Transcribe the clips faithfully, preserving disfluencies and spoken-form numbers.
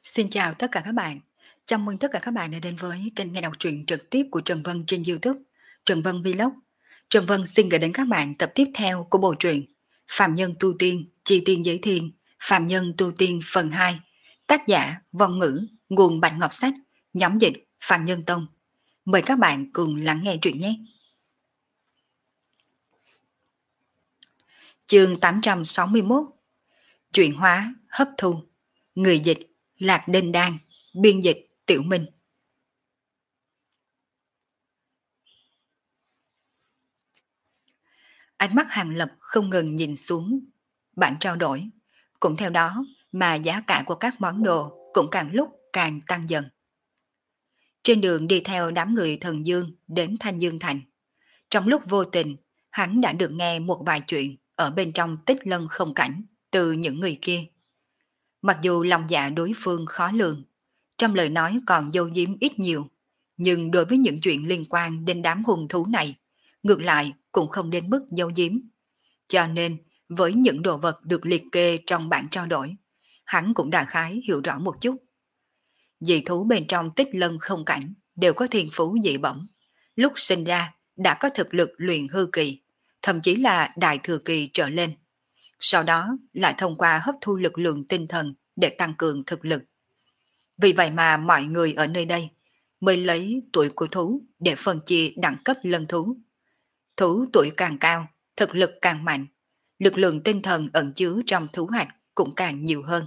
Xin chào tất cả các bạn. Chào mừng tất cả các bạn đã đến với kênh nghe đọc truyện trực tiếp của Trần Vân trên YouTube, Trần Vân Vlog. Trần Vân xin gửi đến các bạn tập tiếp theo của bộ truyện Phạm Nhân Tu Tiên, Chi Tiên Giới Thiên, Phạm Nhân Tu Tiên phần hai. Tác giả Vong Ngữ, nguồn Bạch Ngọc Sách, nhóm dịch Phạm Nhân Tông. Mời các bạn cùng lắng nghe truyện nhé. Chương tám trăm sáu mươi mốt. Chuyển hóa, hấp thu. Người dịch Lạc Đinh Đan, biên dịch Tiểu Minh. Ánh mắt Hàng Lập không ngừng nhìn xuống bảng trao đổi, cũng theo đó mà giá cả của các món đồ cũng càng lúc càng tăng dần. Trên đường đi theo đám người Thần Dương đến Thanh Dương Thành, trong lúc vô tình hắn đã được nghe một vài chuyện ở bên trong Tích Lân Không Cảnh từ những người kia. Mặc dù lòng dạ đối phương khó lường, trong lời nói còn giấu giếm ít nhiều, nhưng đối với những chuyện liên quan đến đám hung thú này, ngược lại cũng không đến mức giấu giếm. Cho nên, với những đồ vật được liệt kê trong bảng trao đổi, hắn cũng đại khái hiểu rõ một chút. Dị thú bên trong Tích Lân Không Cảnh đều có thiên phú dị bẩm, lúc sinh ra đã có thực lực luyện hư kỳ, thậm chí là đại thừa kỳ trở lên. Sau đó lại thông qua hấp thu lực lượng tinh thần để tăng cường thực lực. Vì vậy mà mọi người ở nơi đây mới lấy tuổi của thú để phân chia đẳng cấp lân thú. Thú tuổi càng cao, thực lực càng mạnh, lực lượng tinh thần ẩn chứa trong thú hạch cũng càng nhiều hơn.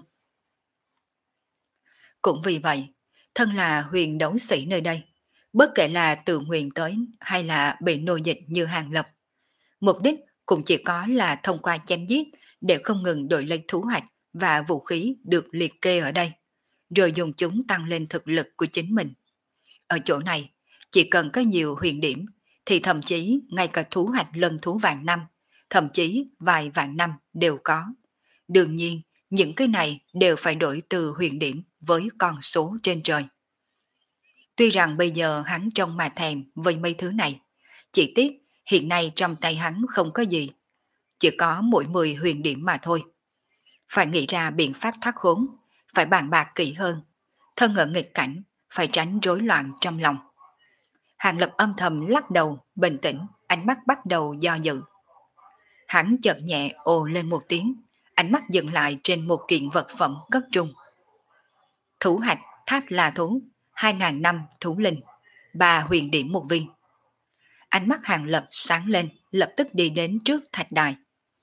Cũng vì vậy, thân là huyền đấu sĩ nơi đây, bất kể là tự nguyện tới hay là bị nô dịch như Hàng Lập, mục đích cũng chỉ có là thông qua chém giết để không ngừng đổi lấy thú hạch và vũ khí được liệt kê ở đây, rồi dùng chúng tăng lên thực lực của chính mình. Ở chỗ này, chỉ cần có nhiều huyền điểm, thì thậm chí ngay cả thú hạch lân thú vạn năm, thậm chí vài vạn năm đều có. Đương nhiên, những cái này đều phải đổi từ huyền điểm với con số trên trời. Tuy rằng bây giờ hắn trông mà thèm với mấy thứ này, chỉ tiếc hiện nay trong tay hắn không có gì, chỉ có mỗi mười huyền điểm mà thôi. Phải nghĩ ra biện pháp thoát khốn, phải bàn bạc kỹ hơn, thân ở nghịch cảnh, phải tránh rối loạn trong lòng. Hàng Lập âm thầm lắc đầu, bình tĩnh, ánh mắt bắt đầu do dự. Hắn chợt nhẹ ồ lên một tiếng, ánh mắt dừng lại trên một kiện vật phẩm cấp trung. Thú hạch tháp là thú, hai ngàn năm thú linh, ba huyền điểm một viên. Ánh mắt Hàng Lập sáng lên, lập tức đi đến trước thạch đài.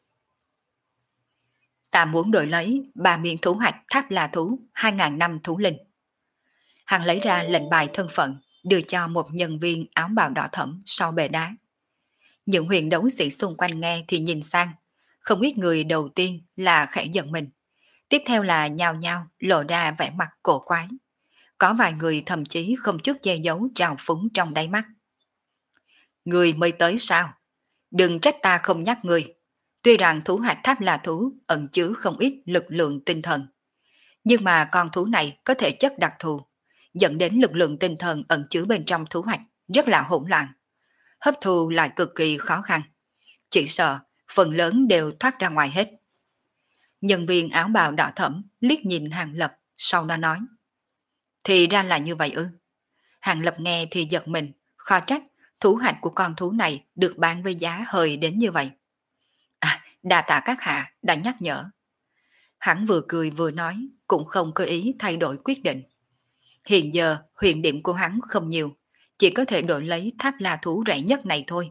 Ta muốn đổi lấy ba miếng thú hạch tháp là thú, hai ngàn năm thú linh. Hắn lấy ra lệnh bài thân phận, đưa cho một nhân viên áo bào đỏ thẫm sau bệ đá. Những huyền đấu sĩ xung quanh nghe thì nhìn sang, không ít người đầu tiên là khẽ giận mình, tiếp theo là nhao nhao lộ ra vẻ mặt cổ quái. Có vài người thậm chí không chút che giấu trào phúng trong đáy mắt. Người mới tới sao? Đừng trách ta không nhắc người. Tuy rằng thú hạch tháp là thú ẩn chứa không ít lực lượng tinh thần, nhưng mà con thú này có thể chất đặc thù, dẫn đến lực lượng tinh thần ẩn chứa bên trong thú hạch rất là hỗn loạn, hấp thu lại cực kỳ khó khăn. Chỉ sợ phần lớn đều thoát ra ngoài hết. Nhân viên áo bào đỏ thẫm liếc nhìn Hàng Lập, sau đó nói. Thì ra là như vậy ư? Hàng Lập nghe thì giật mình, khó trách thú hạch của con thú này được bán với giá hời đến như vậy. À, đa tạ các hạ đã nhắc nhở. Hắn vừa cười vừa nói, cũng không có ý thay đổi quyết định. Hiện giờ huyền điểm của hắn không nhiều, chỉ có thể đổi lấy tháp la thú rẻ nhất này thôi.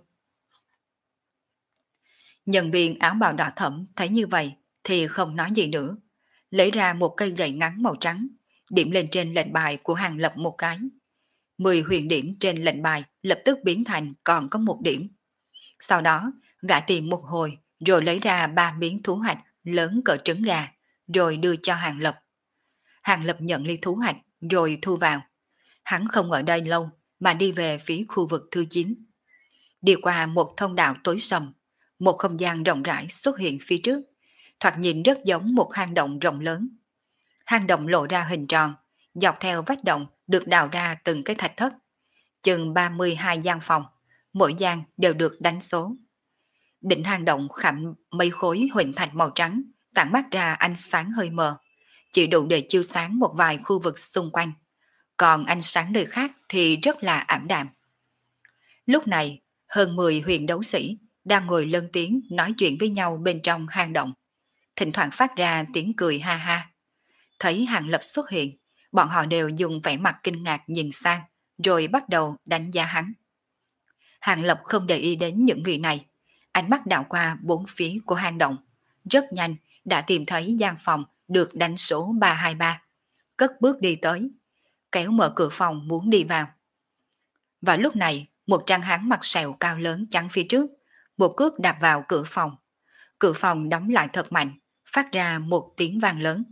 Nhân viên áo bào đỏ thẫm thấy như vậy thì không nói gì nữa, lấy ra một cây gậy ngắn màu trắng, điểm lên trên lệnh bài của Hàng Lập một cái. Mười huyền điểm trên lệnh bài lập tức biến thành còn có một điểm. Sau đó, gã tìm một hồi rồi lấy ra ba miếng thú hạch lớn cỡ trứng gà, rồi đưa cho Hàng Lập. Hàng Lập nhận ly thú hạch rồi thu vào. Hắn không ở đây lâu mà đi về phía khu vực thứ chín. Đi qua một thông đạo tối sầm, một không gian rộng rãi xuất hiện phía trước, thoạt nhìn rất giống một hang động rộng lớn. Hang động lộ ra hình tròn, dọc theo vách động được đào ra từng cái thạch thất, chừng ba mươi hai gian phòng, mỗi gian đều được đánh số. Đỉnh hang động khảm mấy khối huỳnh thạch màu trắng, tản mát ra ánh sáng hơi mờ, chỉ đủ để chiếu sáng một vài khu vực xung quanh, còn ánh sáng nơi khác thì rất là ảm đạm. Lúc này, hơn mười huyền đấu sĩ đang ngồi lân tiếng nói chuyện với nhau bên trong hang động, thỉnh thoảng phát ra tiếng cười ha ha. Thấy Hàng Lập xuất hiện, bọn họ đều dùng vẻ mặt kinh ngạc nhìn sang, rồi bắt đầu đánh giá hắn. Hàng Lập không để ý đến những người này, ánh mắt đảo qua bốn phía của hang động, rất nhanh đã tìm thấy gian phòng được đánh số ba hai ba, cất bước đi tới, kéo mở cửa phòng muốn đi vào. Và lúc này, một tráng hán mặt sẹo cao lớn chắn phía trước, một cước đạp vào cửa phòng. Cửa phòng đóng lại thật mạnh, phát ra một tiếng vang lớn.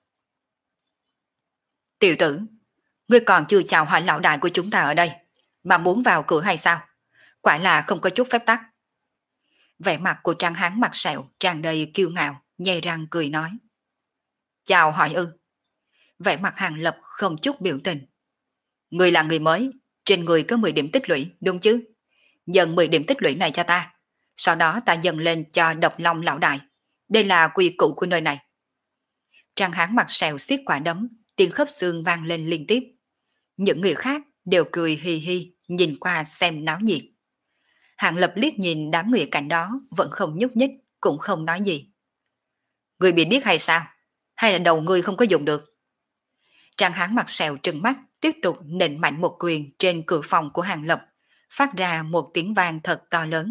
Tiểu tử, ngươi còn chưa chào hỏi lão đại của chúng ta ở đây, mà muốn vào cửa hay sao? Quả là không có chút phép tắc. Vẻ mặt của tráng hán mặt sẹo tràn đầy kiêu ngạo, nhè răng cười nói. Chào hỏi ư? Vẻ mặt Hàng Lập không chút biểu tình. Ngươi là người mới, trên người có mười điểm tích lũy, đúng chứ? Dần mười điểm tích lũy này cho ta, sau đó ta dần lên cho Độc Long lão đại. Đây là quy củ của nơi này. Tráng hán mặt sẹo xiết quả đấm, tiếng khớp xương vang lên liên tiếp. Những người khác đều cười hi hi, nhìn qua xem náo nhiệt. Hàng Lập liếc nhìn đám người cạnh đó, vẫn không nhúc nhích, cũng không nói gì. Người bị điếc hay sao? Hay là đầu ngươi không có dùng được? Tráng hán mặt sẹo trừng mắt, tiếp tục nện mạnh một quyền trên cửa phòng của Hàng Lập, phát ra một tiếng vang thật to lớn.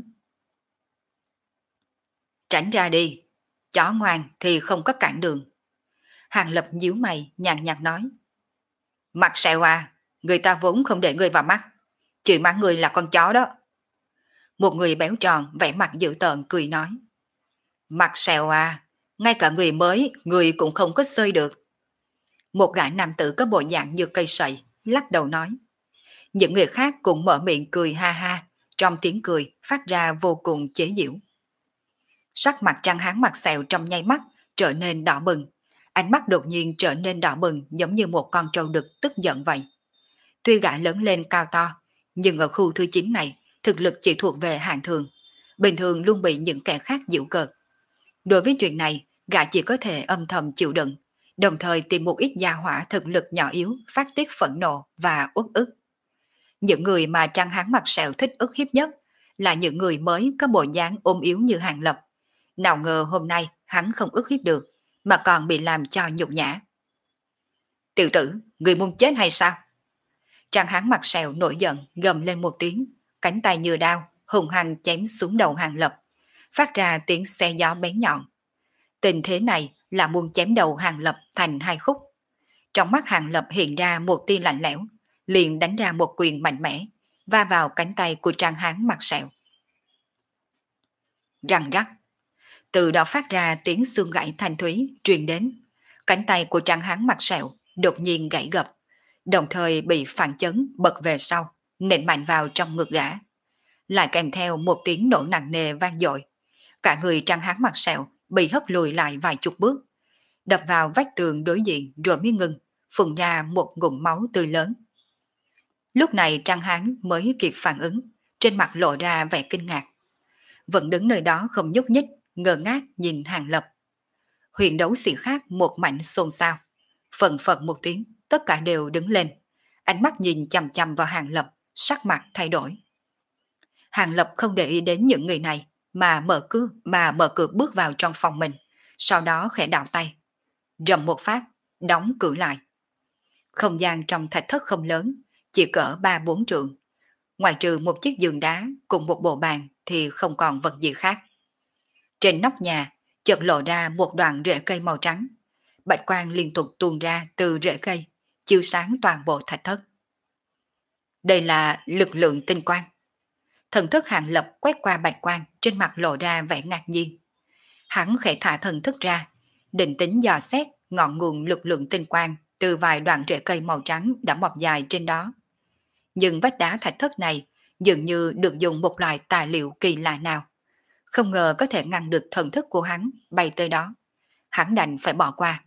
Tránh ra đi, chó ngoan thì không có cản đường. Hàng Lập nhíu mày, nhàn nhạt nói. Mặt sẹo à, người ta vốn không để ngươi vào mắt, chửi mắng ngươi là con chó đó. Một người béo tròn, vẻ mặt dữ tợn cười nói. Mặt sẹo à, ngay cả người mới, người cũng không có xơi được. Một gã nam tử có bộ dạng như cây sậy, lắc đầu nói. Những người khác cũng mở miệng cười ha ha, trong tiếng cười phát ra vô cùng chế giễu. Sắc mặt tráng hán mặt sẹo trong nháy mắt trở nên đỏ bừng, ánh mắt đột nhiên trở nên đỏ bừng giống như một con trâu đực tức giận vậy. Tuy gã lớn lên cao to, nhưng ở khu thứ chín này, thực lực chỉ thuộc về hạng thường, bình thường luôn bị những kẻ khác giễu cợt. Đối với chuyện này, gã chỉ có thể âm thầm chịu đựng, đồng thời tìm một ít gia hỏa thực lực nhỏ yếu phát tiết phẫn nộ và uất ức. Những người mà tráng hán mặt sẹo thích ức hiếp nhất là những người mới có bộ dáng ôm yếu như Hàng Lập. Nào ngờ hôm nay hắn không ức hiếp được, mà còn bị làm cho nhục nhã. Tiểu tử, người muốn chết hay sao? Tráng hán mặt sẹo nổi giận, gầm lên một tiếng, cánh tay như đao, hùng hăng chém xuống đầu Hàng Lập, phát ra tiếng xe gió bén nhọn. Tình thế này là muốn chém đầu Hàng Lập thành hai khúc. Trong mắt Hàng Lập hiện ra một tia lạnh lẽo, liền đánh ra một quyền mạnh mẽ, va vào cánh tay của tráng hán mặt sẹo. Răng rắc, từ đó phát ra tiếng xương gãy thanh thúy truyền đến. Cánh tay của tráng hán mặt sẹo đột nhiên gãy gập, đồng thời bị phản chấn bật về sau, nện mạnh vào trong ngực gã. Lại kèm theo một tiếng nổ nặng nề vang dội. Cả người tráng hán mặt sẹo bị hất lùi lại vài chục bước, đập vào vách tường đối diện rồi mới ngừng, phun ra một ngụm máu tươi lớn. Lúc này tráng hán mới kịp phản ứng, trên mặt lộ ra vẻ kinh ngạc. Vẫn đứng nơi đó không nhúc nhích, ngơ ngác nhìn Hàng Lập. Huyền đấu sĩ khác một mảnh xôn xao. Phần phật một tiếng, tất cả đều đứng lên. Ánh mắt nhìn chằm chằm vào Hàng Lập, sắc mặt thay đổi. Hàng Lập không để ý đến những người này, mà mở cửa, mà mở cửa bước vào trong phòng mình, sau đó khẽ đảo tay. Rầm một phát, đóng cửa lại. Không gian trong thạch thất không lớn, chỉ cỡ ba bốn trượng. Ngoài trừ một chiếc giường đá cùng một bộ bàn thì không còn vật gì khác. Trên nóc nhà, chợt lộ ra một đoạn rễ cây màu trắng. Bạch quang liên tục tuôn ra từ rễ cây, chiếu sáng toàn bộ thạch thất. Đây là lực lượng tinh quang. Thần thức Hàng Lập quét qua bạch quang, trên mặt lộ ra vẻ ngạc nhiên. Hắn khẽ thả thần thức ra, định tính dò xét ngọn nguồn lực lượng tinh quang từ vài đoạn rễ cây màu trắng đã mọc dài trên đó. Nhưng vách đá thạch thất này dường như được dùng một loại tài liệu kỳ lạ nào. Không ngờ có thể ngăn được thần thức của hắn bay tới đó. Hắn đành phải bỏ qua.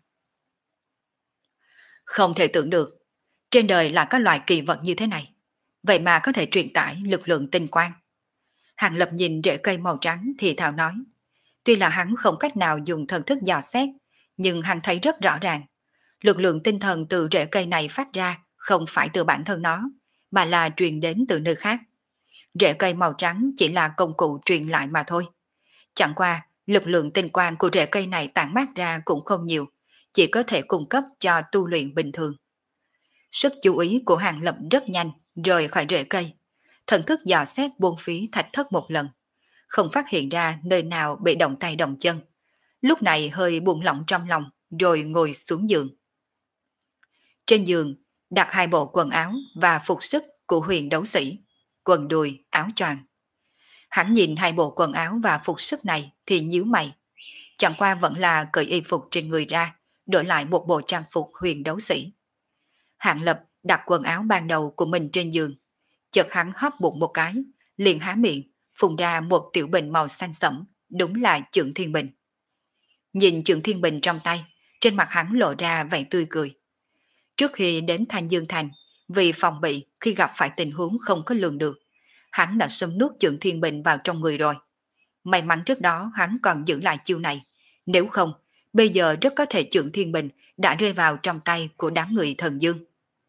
Không thể tưởng được, trên đời là có loại kỳ vật như thế này. Vậy mà có thể truyền tải lực lượng tinh quang. Hàng Lập nhìn rễ cây màu trắng thì thào nói. Tuy là hắn không cách nào dùng thần thức dò xét, nhưng hắn thấy rất rõ ràng. Lực lượng tinh thần từ rễ cây này phát ra không phải từ bản thân nó, mà là truyền đến từ nơi khác. Rễ cây màu trắng chỉ là công cụ truyền lại mà thôi. Chẳng qua, lực lượng tinh quang của rễ cây này tản mát ra cũng không nhiều, chỉ có thể cung cấp cho tu luyện bình thường. Sức chú ý của Hàng Lập rất nhanh, rời khỏi rễ cây. Thần thức dò xét buông phí thạch thất một lần, không phát hiện ra nơi nào bị động tay động chân. Lúc này hơi buông lỏng trong lòng, rồi ngồi xuống giường. Trên giường, đặt hai bộ quần áo và phục sức của huyền đấu sĩ, quần đùi, áo choàng. Hắn nhìn hai bộ quần áo và phục sức này thì nhíu mày. Chẳng qua vẫn là cởi y phục trên người ra, đổi lại một bộ trang phục huyền đấu sĩ. Hạng Lập đặt quần áo ban đầu của mình trên giường. Chợt hắn hóp bụng một cái, liền há miệng, phun ra một tiểu bình màu xanh sẫm, đúng là Chưởng Thiên Bình. Nhìn Chưởng Thiên Bình trong tay, trên mặt hắn lộ ra vẻ tươi cười. Trước khi đến Thanh Dương Thành, vì phòng bị khi gặp phải tình huống không có lường được, hắn đã xâm nuốt Chưởng Thiên Bình vào trong người rồi. May mắn trước đó hắn còn giữ lại chiêu này, nếu không, bây giờ rất có thể Chưởng Thiên Bình đã rơi vào trong tay của đám người Thần Dương.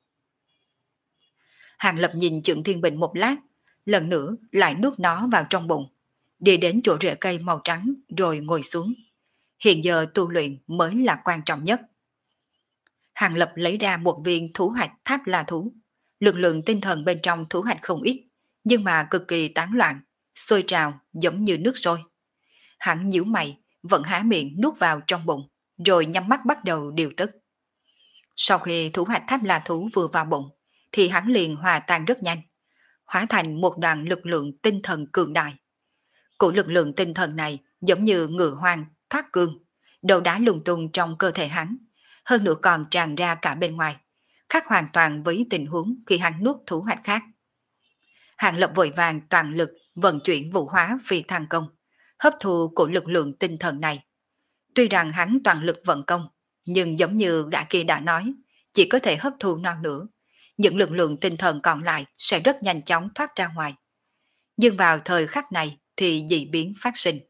Hàng Lập nhìn Chưởng Thiên Bình một lát, lần nữa lại nuốt nó vào trong bụng, đi đến chỗ rễ cây màu trắng rồi ngồi xuống. Hiện giờ tu luyện mới là quan trọng nhất. Hàng Lập lấy ra một viên thú hạch tháp la thú. Lực lượng tinh thần bên trong thú hạch không ít, nhưng mà cực kỳ tán loạn, sôi trào giống như nước sôi. Hắn nhíu mày, vẫn há miệng nuốt vào trong bụng, rồi nhắm mắt bắt đầu điều tức. Sau khi thú hạch tháp la thú vừa vào bụng, thì hắn liền hòa tan rất nhanh, hóa thành một đoàn lực lượng tinh thần cường đại. Của lực lượng tinh thần này giống như ngựa hoang thoát cương, đầu đá lung tung trong cơ thể hắn, hơn nữa còn tràn ra cả bên ngoài, khác hoàn toàn với tình huống khi hắn nuốt thú hạch khác. Hàng Lập vội vàng toàn lực vận chuyển vũ hóa phi thăng công, hấp thu của lực lượng tinh thần này. Tuy rằng hắn toàn lực vận công, nhưng giống như gã kia đã nói, chỉ có thể hấp thu non nữa, những lực lượng tinh thần còn lại sẽ rất nhanh chóng thoát ra ngoài. Nhưng vào thời khắc này thì dị biến phát sinh.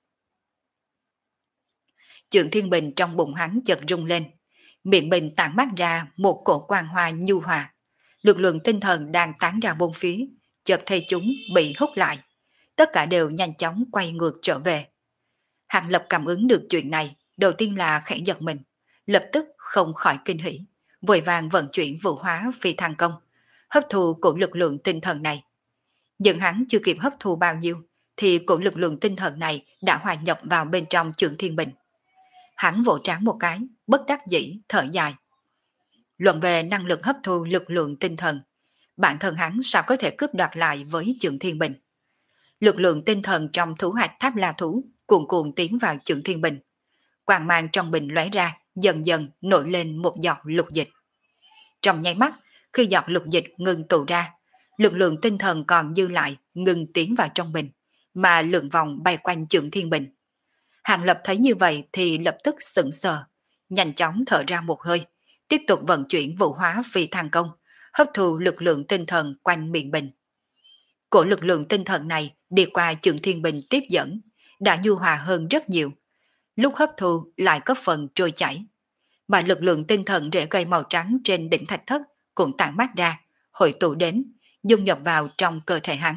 Chưởng Thiên Bình trong bụng hắn chợt rung lên, miệng bình tản mát ra một cổ quang hoa nhu hòa. Lực lượng tinh thần đang tán ra bốn phía, chợt thấy chúng bị hút lại, tất cả đều nhanh chóng quay ngược trở về. Hàng Lập cảm ứng được chuyện này, đầu tiên là khẽ giật mình, lập tức không khỏi kinh hỉ, vội vàng vận chuyển vũ hóa phi thăng công, hấp thu cổ lực lượng tinh thần này. Nhưng hắn chưa kịp hấp thu bao nhiêu, thì cổ lực lượng tinh thần này đã hòa nhập vào bên trong Chưởng Thiên Bình. Hắn vỗ trán một cái, bất đắc dĩ, thở dài. Luận về năng lực hấp thu lực lượng tinh thần, bản thân hắn sao có thể cướp đoạt lại với Chưởng Thiên Bình. Lực lượng tinh thần trong thú hạch tháp la thú cuồn cuộn tiến vào Chưởng Thiên Bình. Quang mang trong bình lóe ra, dần dần nổi lên một giọt lục dịch. Trong nháy mắt, khi giọt lục dịch ngừng tụ ra, lực lượng tinh thần còn dư lại ngừng tiến vào trong bình, mà lượn vòng bay quanh Chưởng Thiên Bình. Hàng Lập thấy như vậy thì lập tức sững sờ, nhanh chóng thở ra một hơi, tiếp tục vận chuyển vũ hóa phi thăng công, hấp thu lực lượng tinh thần quanh miệng bình. Cổ lực lượng tinh thần này đi qua Chưởng Thiên Bình tiếp dẫn, đã nhu hòa hơn rất nhiều. Lúc hấp thu lại có phần trôi chảy, mà lực lượng tinh thần rễ cây màu trắng trên đỉnh thạch thất cũng tản mát ra, hội tụ đến, dung nhập vào trong cơ thể hắn.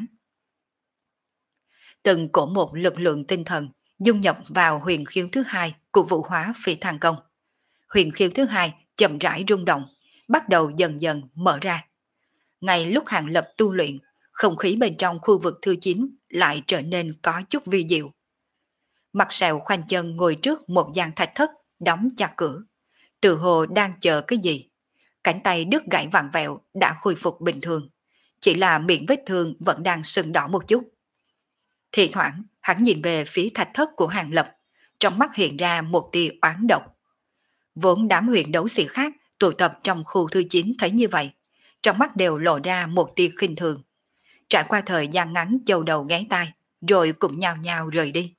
Từng cổ một lực lượng tinh thần dung nhập vào huyền khiếu thứ hai của vũ hóa phi thăng công. Huyền khiếu thứ hai chậm rãi rung động, bắt đầu dần dần mở ra. Ngay lúc Hàng Lập tu luyện, không khí bên trong khu vực thứ chín lại trở nên có chút vi diệu. Mặt sẹo khoanh chân ngồi trước một gian thạch thất, đóng chặt cửa, tự hồ đang chờ cái gì. Cánh tay đứt gãy vặn vẹo đã khôi phục bình thường, chỉ là miệng vết thương vẫn đang sưng đỏ một chút. Thì thoảng hắn nhìn về phía thạch thất của Hàng Lập, trong mắt hiện ra một tia oán độc. Vốn đám huyền đấu sĩ khác tụ tập trong khu thứ chín thấy như vậy, trong mắt đều lộ ra một tia khinh thường. Trải qua thời gian ngắn châu đầu ghé tai, rồi cũng nhao nhao rời đi.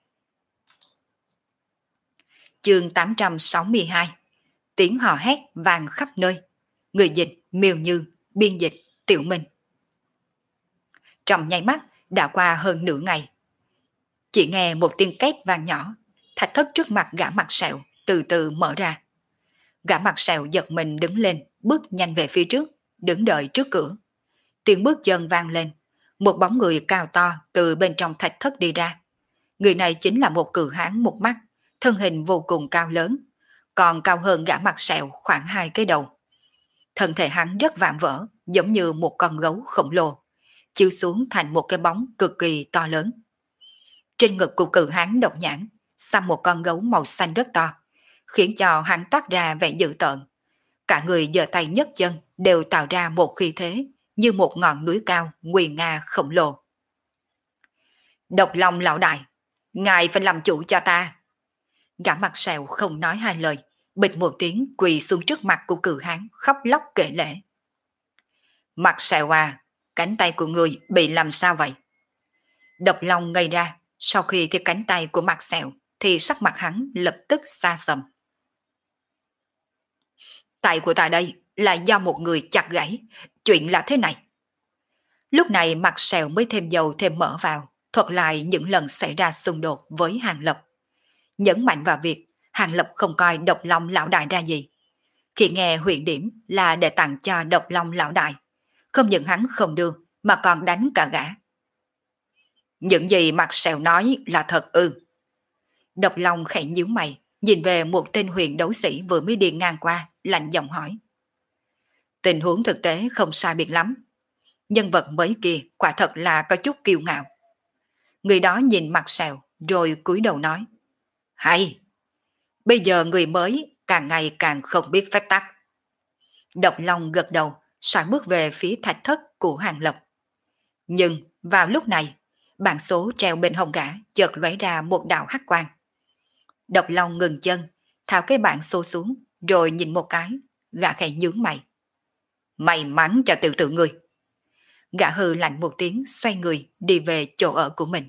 Chương tám trăm sáu mươi hai. Tiếng hò hét vang khắp nơi. Người dịch Miêu Như, biên dịch Tiểu Minh. Trong nháy mắt đã qua hơn nửa ngày. Chỉ nghe một tiếng két vang nhỏ, thạch thất trước mặt gã mặt sẹo từ từ mở ra. Gã mặt sẹo giật mình đứng lên, bước nhanh về phía trước, đứng đợi trước cửa. Tiếng bước chân vang lên, một bóng người cao to từ bên trong thạch thất đi ra. Người này chính là một cự hán một mắt, thân hình vô cùng cao lớn, còn cao hơn gã mặt sẹo khoảng hai cái đầu. Thân thể hắn rất vạm vỡ, giống như một con gấu khổng lồ, chiếu xuống thành một cái bóng cực kỳ to lớn. Trên ngực của cự hán độc nhãn, xăm một con gấu màu xanh rất to, khiến cho hắn toát ra vẻ dữ tợn. Cả người giơ tay nhấc chân đều tạo ra một khí thế như một ngọn núi cao nguy nga khổng lồ. Độc Long lão đại, ngài phải làm chủ cho ta. Gã mặt sẹo không nói hai lời, bịch một tiếng quỳ xuống trước mặt của cự hán, khóc lóc kể lể. Mặt sẹo à, cánh tay của người bị làm sao vậy? Độc Long ngây ra, sau khi thấy cánh tay của mặt sẹo thì sắc mặt hắn lập tức xa sầm. Tay của ta đây là do một người chặt gãy, chuyện là thế này. Lúc này mặt sẹo mới thêm dầu thêm mỡ vào, thuật lại những lần xảy ra xung đột với Hàng Lập. Nhấn mạnh vào việc Hàng Lập không coi Độc Long lão đại ra gì. Khi nghe huyện điểm là để tặng cho Độc Long lão đại, không những hắn không đưa mà còn đánh cả gã. Những gì mặt sẹo nói là thật ư? Độc Long khẽ nhíu mày, nhìn về một tên huyền đấu sĩ vừa mới đi ngang qua, lạnh giọng hỏi. Tình huống thực tế không sai biệt lắm. Nhân vật mới kia quả thật là có chút kiêu ngạo. Người đó nhìn mặt sẹo rồi cúi đầu nói. Hay! Bây giờ người mới càng ngày càng không biết phép tắc. Độc Long gật đầu, sải bước về phía thạch thất của Hàng Lập. Nhưng vào lúc này, bảng số treo bên hông gã chợt lóe ra một đạo hắc quang. Độc Long ngừng chân, tháo cái bảng số xuống, rồi nhìn một cái, gã khẽ nhướng mày. May mắn cho tiểu tử người. Gã hừ lạnh một tiếng, xoay người đi về chỗ ở của mình.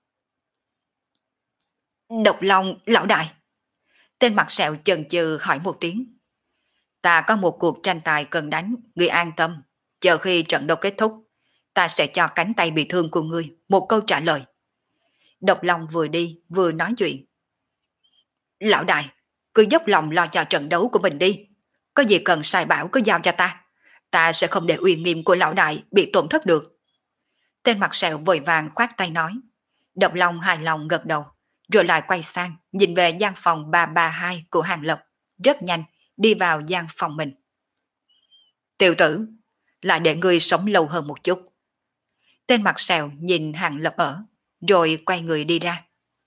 Độc Long lão đại. Tên mặt sẹo chần chừ hỏi một tiếng. Ta có một cuộc tranh tài cần đánh, ngươi an tâm. Chờ khi trận đấu kết thúc, ta sẽ cho cánh tay bị thương của ngươi một câu trả lời. Độc Long vừa đi vừa nói chuyện. Lão đại, cứ dốc lòng lo cho trận đấu của mình đi. Có gì cần sai bảo cứ giao cho ta. Ta sẽ không để uy nghiêm của lão đại bị tổn thất được. Tên mặt sẹo vội vàng khoát tay nói. Độc Long hài lòng gật đầu, rồi lại quay sang nhìn về gian phòng ba ba hai của Hàng Lập, rất nhanh đi vào gian phòng mình. Tiểu tử, lại để ngươi sống lâu hơn một chút. Tên mặt sẹo nhìn Hàng Lập ở, rồi quay người đi ra.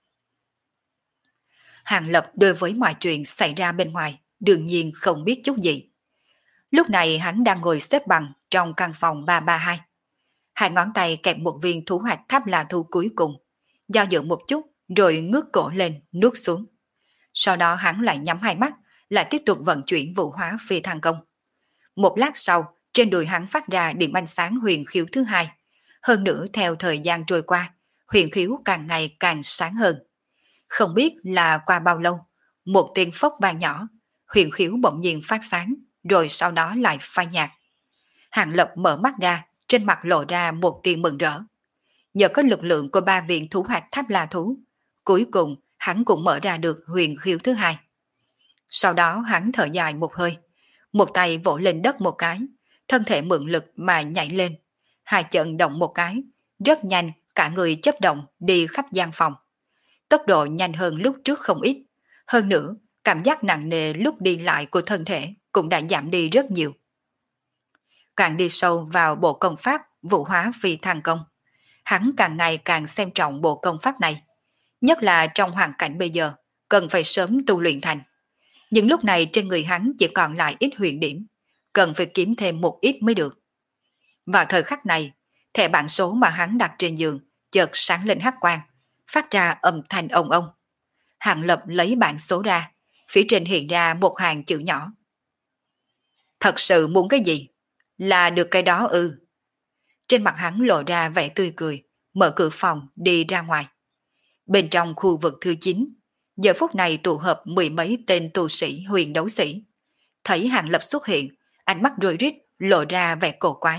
Hàng Lập đối với mọi chuyện xảy ra bên ngoài đương nhiên không biết chút gì. Lúc này hắn đang ngồi xếp bằng trong căn phòng ba ba hai. Hai ngón tay kẹp một viên thú hoạch tháp là thu cuối cùng, do dự một chút rồi ngước cổ lên nuốt xuống. Sau đó hắn lại nhắm hai mắt, lại tiếp tục vận chuyển vũ hóa phi thăng công. Một lát sau, trên đùi hắn phát ra điểm ánh sáng huyền khiếu thứ hai. Hơn nữa theo thời gian trôi qua, huyền khiếu càng ngày càng sáng hơn. Không biết là qua bao lâu, một tiếng phốc vang nhỏ, huyền khiếu bỗng nhiên phát sáng, rồi sau đó lại phai nhạt. Hàng Lập mở mắt ra, trên mặt lộ ra một tia mừng rỡ. Nhờ có lực lượng của ba viện thú hoạch tháp la thú, cuối cùng hắn cũng mở ra được huyền khiếu thứ hai. Sau đó hắn thở dài một hơi, một tay vỗ lên đất một cái, thân thể mượn lực mà nhảy lên, hai chân động một cái, rất nhanh cả người chấp động đi khắp gian phòng. Tốc độ nhanh hơn lúc trước không ít, hơn nữa cảm giác nặng nề lúc đi lại của thân thể cũng đã giảm đi rất nhiều. Càng đi sâu vào bộ công pháp vũ hóa phi thăng công, hắn càng ngày càng xem trọng bộ công pháp này, nhất là trong hoàn cảnh bây giờ, cần phải sớm tu luyện thành. Nhưng lúc này trên người hắn chỉ còn lại ít huyền điểm, cần phải kiếm thêm một ít mới được. Vào thời khắc này, thẻ bản số mà hắn đặt trên giường chợt sáng lên hắc quang, phát ra âm thanh ông ông. Hàng Lập lấy bản số ra, phía trên hiện ra một hàng chữ nhỏ. Thật sự muốn cái gì? Là được cái đó ư? Trên mặt hắn lộ ra vẻ tươi cười, mở cửa phòng đi ra ngoài. Bên trong khu vực thứ chín, giờ phút này tụ hợp mười mấy tên tu sĩ huyền đấu sĩ. Thấy Hàng Lập xuất hiện, ánh mắt rối rít lộ ra vẻ cổ quái.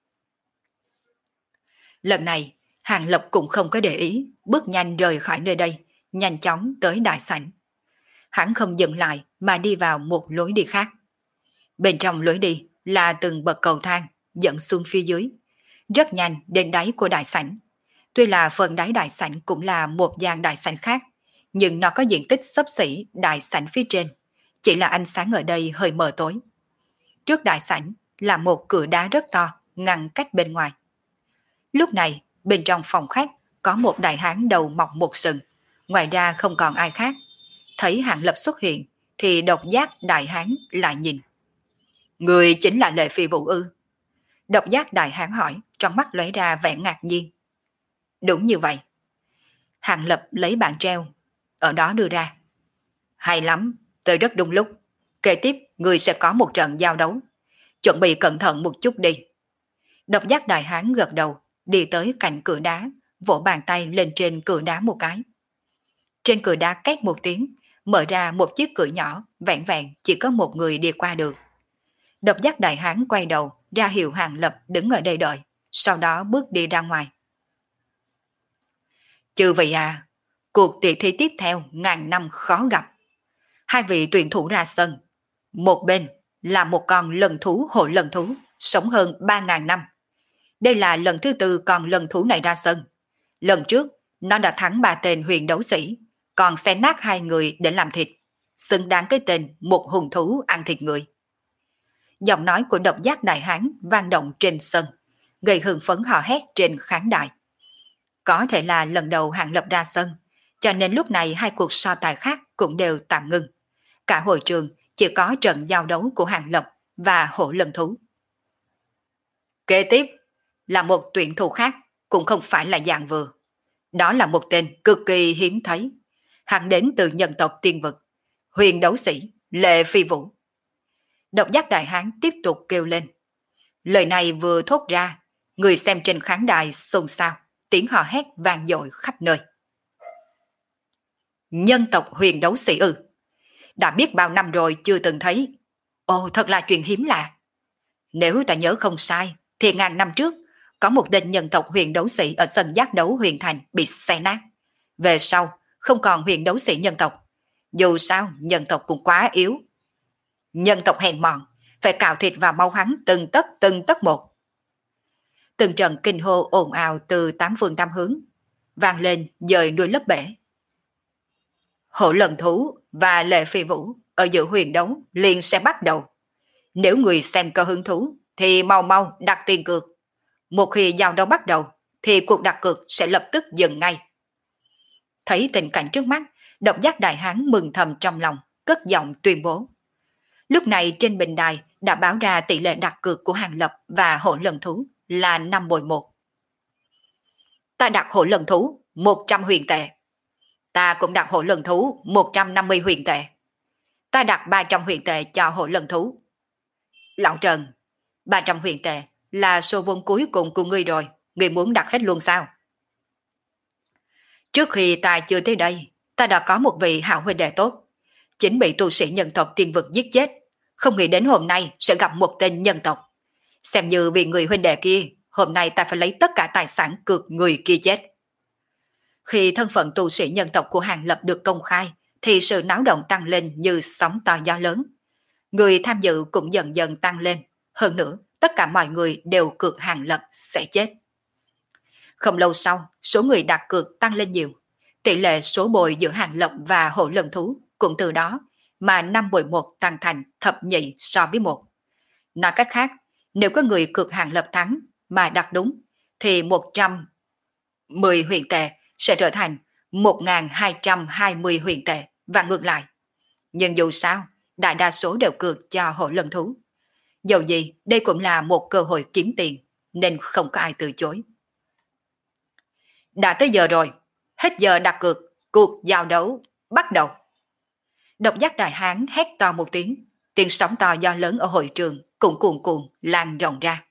Lần này, Hàng Lập cũng không có để ý, bước nhanh rời khỏi nơi đây, nhanh chóng tới đại sảnh. Hắn không dừng lại mà đi vào một lối đi khác. Bên trong lối đi là từng bậc cầu thang dẫn xuống phía dưới, rất nhanh đến đáy của đại sảnh. Tuy là phần đáy đại sảnh cũng là một gian đại sảnh khác, nhưng nó có diện tích xấp xỉ đại sảnh phía trên, chỉ là ánh sáng ở đây hơi mờ tối. Trước đại sảnh là một cửa đá rất to ngăn cách bên ngoài. Lúc này, bên trong phòng khách có một đại hán đầu mọc một sừng, ngoài ra không còn ai khác. Thấy Hàng Lập xuất hiện thì độc giác đại hán lại nhìn. Người chính là Lệ Phi Vũ ư? Độc giác đại hán hỏi, trong mắt lóe ra vẻ ngạc nhiên. Đúng như vậy. Hàng Lập lấy bàn treo ở đó đưa ra. Hay lắm, tôi rất đúng lúc. Kế tiếp người sẽ có một trận giao đấu. Chuẩn bị cẩn thận một chút đi. Độc giác đại hán gật đầu, đi tới cạnh cửa đá, vỗ bàn tay lên trên cửa đá một cái. Trên cửa đá két một tiếng, mở ra một chiếc cửa nhỏ, vẹn vẹn chỉ có một người đi qua được. Độc giác đại hán quay đầu, ra hiệu Hàng Lập đứng ở đây đợi, sau đó bước đi ra ngoài. Chư vị à, cuộc tỷ thi tiếp theo ngàn năm khó gặp. Hai vị tuyển thủ ra sân. Một bên là một con lân thú hộ lân thú, sống hơn ba ngàn năm. Đây là lần thứ tư con lân thú này ra sân. Lần trước, nó đã thắng ba tên huyền đấu sĩ, còn xé nát hai người để làm thịt, xứng đáng cái tên một hùng thú ăn thịt người. Giọng nói của độc giác đại hán vang động trên sân, gây hưng phấn hò hét trên khán đài. Có thể là lần đầu Hàng Lập ra sân, cho nên lúc này hai cuộc so tài khác cũng đều tạm ngưng. Cả hội trường chỉ có trận giao đấu của Hàng Lập và hổ lân thú. Kế tiếp là một tuyển thủ khác, cũng không phải là dạng vừa. Đó là một tên cực kỳ hiếm thấy. Hắn đến từ nhân tộc tiên vực, huyền đấu sĩ Lệ Phi Vũ. Độc giác đại hán tiếp tục kêu lên. Lời này vừa thốt ra, người xem trên khán đài xôn xao, tiếng hò hét vang dội khắp nơi. Nhân tộc huyền đấu sĩ ư? Đã biết bao năm rồi chưa từng thấy. Ồ, thật là chuyện hiếm lạ. Nếu ta nhớ không sai, thì ngàn năm trước, có một tên nhân tộc huyền đấu sĩ ở sân giác đấu huyền thành bị xé nát. Về sau, không còn huyền đấu sĩ nhân tộc. Dù sao, nhân tộc cũng quá yếu. Nhân tộc hèn mọn, phải cạo thịt vào máu hắn từng tấc từng tấc một. Từng trận kinh hô ồn ào từ tám phương tám hướng, vang lên dời đuôi lấp bể. Hổ lân thú và Lệ Phi Vũ ở giữa huyền đấu liền sẽ bắt đầu. Nếu người xem có hứng thú thì mau mau đặt tiền cược. Một khi giao đấu bắt đầu thì cuộc đặt cược sẽ lập tức dừng ngay. Thấy tình cảnh trước mắt, độc giác đại hán mừng thầm trong lòng, cất giọng tuyên bố. Lúc này trên bình đài đã báo ra tỷ lệ đặt cược của Hàng Lập và hổ lân thú là năm bồi một. Ta đặt hổ lân thú một trăm huyền tệ. Ta cũng đặt hổ lân thú một trăm năm mươi huyền tệ. Ta đặt ba trăm huyền tệ cho hổ lân thú. Lão Trần, ba trăm huyền tệ là số vốn cuối cùng của ngươi rồi, ngươi muốn đặt hết luôn sao? Trước khi ta chưa tới đây, ta đã có một vị hảo huynh đệ tốt, chính bị tu sĩ nhân tộc tiên vực giết chết, không nghĩ đến hôm nay sẽ gặp một tên nhân tộc. Xem như vì người huynh đệ kia, hôm nay ta phải lấy tất cả tài sản cược người kia chết. Khi thân phận tu sĩ nhân tộc của Hàng Lập được công khai, thì sự náo động tăng lên như sóng to gió lớn. Người tham dự cũng dần dần tăng lên. Hơn nữa, tất cả mọi người đều cược Hàng Lập sẽ chết. Không lâu sau, số người đặt cược tăng lên nhiều. Tỷ lệ số bồi giữa Hàng Lập và hổ lân thú cũng từ đó mà năm bồi một tăng thành thập nhị so với một. Nói cách khác, nếu có người cược Hàng Lập thắng mà đặt đúng, thì một trăm mười huyền tệ sẽ trở thành một nghìn hai trăm hai mươi huyền tệ và ngược lại. Nhưng dù sao, đại đa số đều cược cho hổ lân thú. Dầu gì, đây cũng là một cơ hội kiếm tiền, nên không có ai từ chối. Đã tới giờ rồi, hết giờ đặt cược, cuộc giao đấu bắt đầu. Độc giác đại hán hét to một tiếng, tiếng sóng to gió lớn ở hội trường cũng cuồn cuộn lan rộng ra.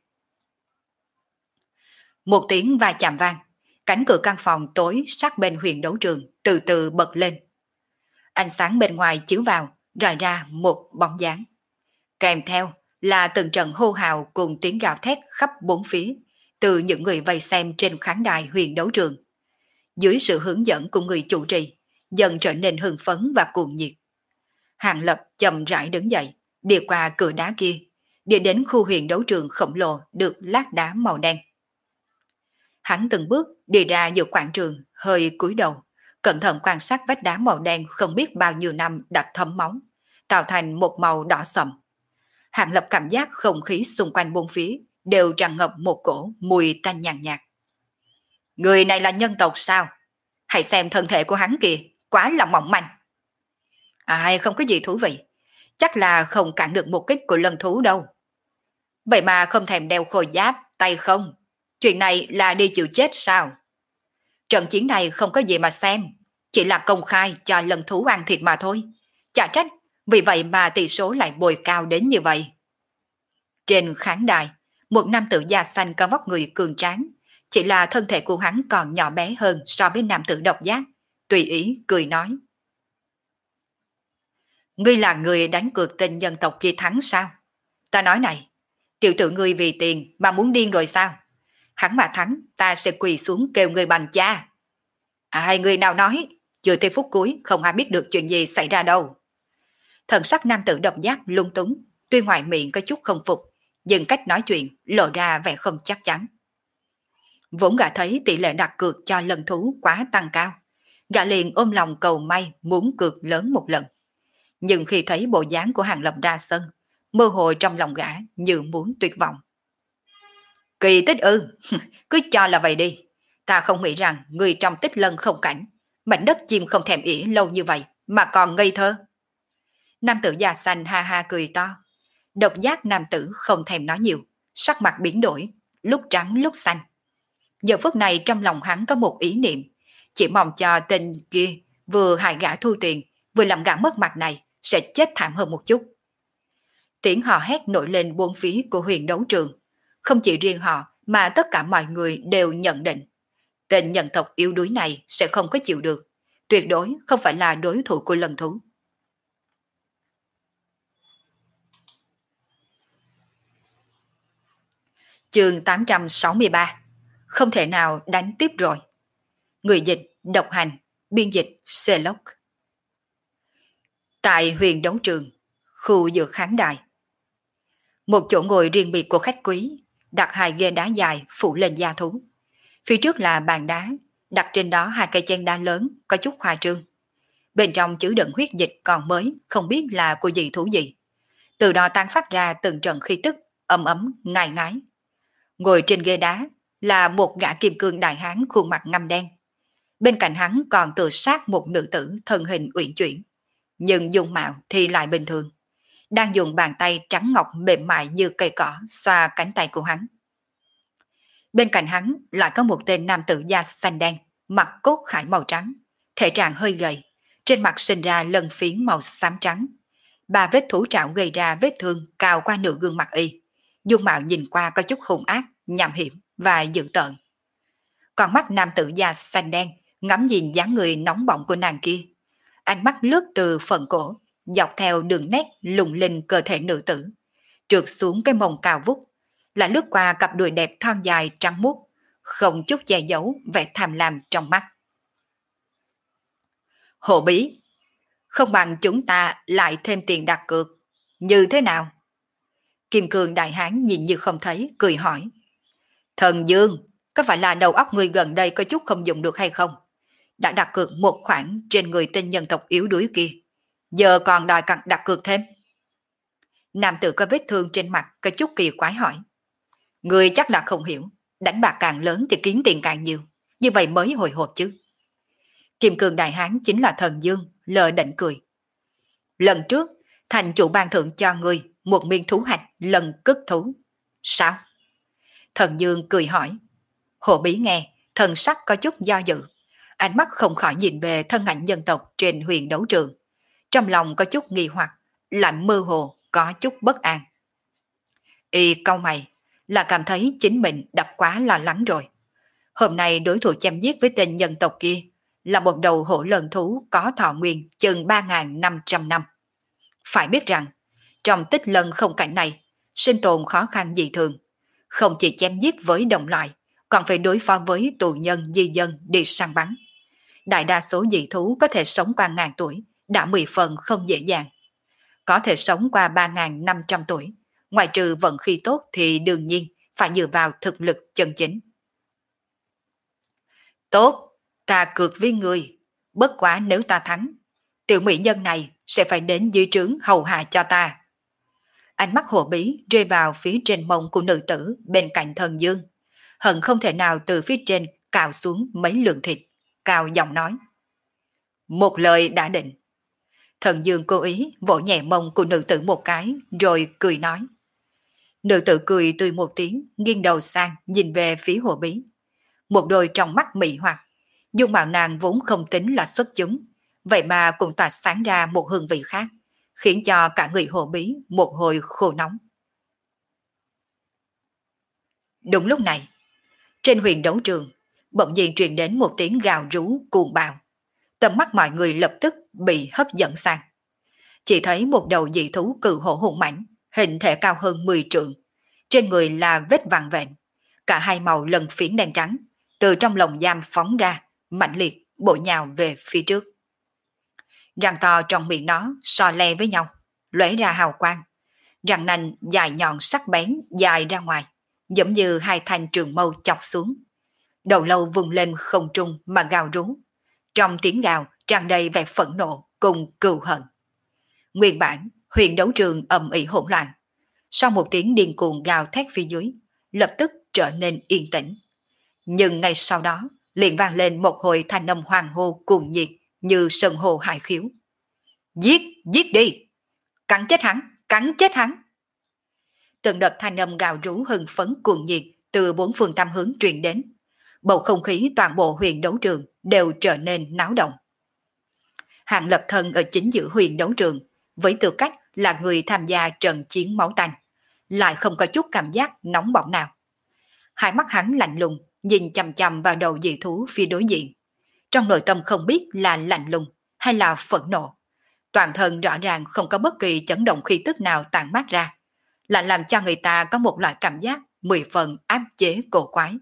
Một tiếng va chạm vang, cánh cửa căn phòng tối sát bên huyền đấu trường từ từ bật lên. Ánh sáng bên ngoài chiếu vào, rọi ra một bóng dáng. Kèm theo là từng trận hô hào cùng tiếng gào thét khắp bốn phía từ những người vây xem trên khán đài huyền đấu trường. Dưới sự hướng dẫn của người chủ trì, dần trở nên hưng phấn và cuồng nhiệt. Hàng Lập chậm rãi đứng dậy, đi qua cửa đá kia, đi đến khu huyền đấu trường khổng lồ được lát đá màu đen. Hắn từng bước đi ra giữa quảng trường, hơi cúi đầu, cẩn thận quan sát vách đá màu đen không biết bao nhiêu năm đã thấm máu, tạo thành một màu đỏ sậm. Hàng Lập cảm giác không khí xung quanh bốn phía đều tràn ngập một cổ mùi tanh nhàn nhạt. Người này là nhân tộc sao? Hãy xem thân thể của hắn kìa, quá là mỏng manh. Ai không có gì thú vị, chắc là không cản được một kích của lân thú đâu. Vậy mà không thèm đeo khôi giáp, tay không. Chuyện này là đi chịu chết sao? Trận chiến này không có gì mà xem, chỉ là công khai cho lân thú ăn thịt mà thôi. Chả trách, vì vậy mà tỷ số lại bồi cao đến như vậy. Trên khán đài, một nam tử da xanh có vóc người cường tráng, chỉ là thân thể của hắn còn nhỏ bé hơn so với nam tử độc giác, tùy ý cười nói. Ngươi là người đánh cược tên nhân tộc kia thắng sao? Ta nói này, tiểu tử ngươi vì tiền mà muốn điên rồi sao? Hắn mà thắng, ta sẽ quỳ xuống kêu ngươi bằng cha. Ai người nào nói, chưa tới phút cuối không ai biết được chuyện gì xảy ra đâu. Thần sắc nam tử độc giác lung túng, tuy ngoài miệng có chút không phục, nhưng cách nói chuyện lộ ra vẻ không chắc chắn. Vốn gã thấy tỷ lệ đặt cược cho lần thú quá tăng cao, gã liền ôm lòng cầu may muốn cược lớn một lần. Nhưng khi thấy bộ dáng của Hàng Lập ra sân, mơ hồ trong lòng gã như muốn tuyệt vọng. Kỳ tích ư, cứ cho là vậy đi. Ta không nghĩ rằng người trong tích lân không cảnh, mảnh đất chim không thèm ỉa lâu như vậy mà còn ngây thơ. Nam tử già xanh ha ha cười to. Độc giác nam tử không thèm nói nhiều, sắc mặt biến đổi, lúc trắng lúc xanh. Giờ phút này trong lòng hắn có một ý niệm, chỉ mong cho tên kia vừa hại gã thu tiền, vừa làm gã mất mặt này sẽ chết thảm hơn một chút. Tiếng hò hét nổi lên buôn phía của huyền đấu trường. Không chỉ riêng họ mà tất cả mọi người đều nhận định tên nhân tộc yếu đuối này sẽ không có chịu được, tuyệt đối không phải là đối thủ của lần thú. Chương tám trăm sáu mươi ba. Không thể nào đánh tiếp rồi. Người dịch, độc hành, biên dịch, Sherlock. Tại huyền đấu trường, khu giữa khán đài. Một chỗ ngồi riêng biệt của khách quý, đặt hai ghế đá dài phủ lên da thú. Phía trước là bàn đá, đặt trên đó hai cây chén đá lớn có chút khoa trương. Bên trong chứa đựng huyết dịch còn mới, không biết là của dị thú gì. Từ đó tan phát ra từng trận khí tức, ấm ấm, ngai ngái. Ngồi trên ghế đá là một gã kim cương đại hán khuôn mặt ngăm đen. Bên cạnh hắn còn tự sát một nữ tử thân hình uyển chuyển, nhưng dung mạo thì lại bình thường. Đang dùng bàn tay trắng ngọc mềm mại như cây cỏ xoa cánh tay của hắn. Bên cạnh hắn lại có một tên nam tử da xanh đen, mặc cốt khải màu trắng, thể trạng hơi gầy, trên mặt sinh ra lân phiến màu xám trắng. Ba vết thủ trạo gây ra vết thương cao qua nửa gương mặt y, dung mạo nhìn qua có chút hung ác, nham hiểm và dữ tợn. Còn mắt nam tử da xanh đen ngắm nhìn dáng người nóng bỏng của nàng kia, ánh mắt lướt từ phần cổ, dọc theo đường nét lùng linh cơ thể nữ tử, trượt xuống cái mông cao vút, lại lướt qua cặp đùi đẹp thon dài trắng muốt, không chút che giấu vẻ tham lam trong mắt. Hồ bí, không bằng chúng ta lại thêm tiền đặt cược, như thế nào? Kim cương đại hán nhìn như không thấy, cười hỏi. Thần Dương, có phải là đầu óc người gần đây có chút không dùng được hay không? Đã đặt cược một khoản trên người tên nhân tộc yếu đuối kia, giờ còn đòi cặn đặt cược thêm. Nam tử có vết thương trên mặt có chút kỳ quái hỏi. Người chắc là không hiểu, đánh bạc càng lớn thì kiếm tiền càng nhiều, như vậy mới hồi hộp chứ. Kim cương đại hán chính là Thần Dương, lờ đễnh cười. Lần trước, thành chủ ban thưởng cho người một miếng thú hạch lần cất thú. Sao? Thần Dương cười hỏi. Hồ bí nghe, thần sắc có chút do dự, ánh mắt không khỏi nhìn về thân ảnh nhân tộc trên huyền đấu trường. Trong lòng có chút nghi hoặc, lại mơ hồ, có chút bất an. Y cau mày, là cảm thấy chính mình đã quá lo lắng rồi. Hôm nay đối thủ chém giết với tên nhân tộc kia là một đầu hổ lợn thú có thọ nguyên chừng ba nghìn năm trăm năm. Phải biết rằng, trong tích lân không cảnh này, sinh tồn khó khăn dị thường, không chỉ chém giết với đồng loại, còn phải đối phó với tù nhân di dân đi săn bắn. Đại đa số dị thú có thể sống qua ngàn tuổi, đã mười phần không dễ dàng. có thể sống qua ba nghìn năm trăm tuổi, ngoài trừ vận khí tốt thì đương nhiên phải dựa vào thực lực chân chính. Tốt, ta cược với người, bất quá nếu ta thắng, tiểu mỹ nhân này sẽ phải đến dưới trướng hầu hạ cho ta. Ánh mắt hồ bí rơi vào phía trên mông của nữ tử bên cạnh thần dương, hận không thể nào từ phía trên cào xuống mấy lượng thịt, cao giọng nói. Một lời đã định. Thần dương cố ý vỗ nhẹ mông của nữ tử một cái, rồi cười nói. Nữ tử cười tươi một tiếng, nghiêng đầu sang nhìn về phía hồ bí. Một đôi trong mắt mị hoặc, dung mạo nàng vốn không tính là xuất chúng, vậy mà cũng tỏa sáng ra một hương vị khác, khiến cho cả người hồ bí một hồi khô nóng. Đúng lúc này, trên huyền đấu trường, bỗng nhiên truyền đến một tiếng gào rú cuồng bạo. Tầm mắt mọi người lập tức bị hấp dẫn sang. Chỉ thấy một đầu dị thú cự hổ hùng mãnh, hình thể cao hơn mười trượng. Trên người là vết vàng vện, cả hai màu lần phiến đen trắng, từ trong lồng giam phóng ra, mạnh liệt bổ nhào về phía trước. Răng to trong miệng nó so le với nhau, lóe ra hào quang. Răng nanh dài nhọn sắc bén dài ra ngoài, giống như hai thanh trường mâu chọc xuống. Đầu lâu vùng lên không trung mà gào rú. Trong tiếng gào tràn đầy vẻ phẫn nộ cùng cừu hận. Nguyên bản, huyền đấu trường ầm ĩ hỗn loạn. Sau một tiếng điên cuồng gào thét phía dưới, lập tức trở nên yên tĩnh. Nhưng ngay sau đó, liền vang lên một hồi thanh âm hoàng hô cuồng nhiệt như sân hồ hải khiếu. Giết, giết đi! Cắn chết hắn, cắn chết hắn! Từng đợt thanh âm gào rú hưng phấn cuồng nhiệt từ bốn phương tám hướng truyền đến. Bầu không khí toàn bộ huyền đấu trường đều trở nên náo động. Hạng Lập Thân ở chính giữa huyền đấu trường, với tư cách là người tham gia trận chiến máu tanh, lại không có chút cảm giác nóng bỏng nào. Hai mắt hắn lạnh lùng, nhìn chằm chằm vào đầu dị thú phía đối diện. Trong nội tâm không biết là lạnh lùng hay là phẫn nộ. Toàn thân rõ ràng không có bất kỳ chấn động khí tức nào tản mát ra, lại làm cho người ta có một loại cảm giác mười phần áp chế cổ quái.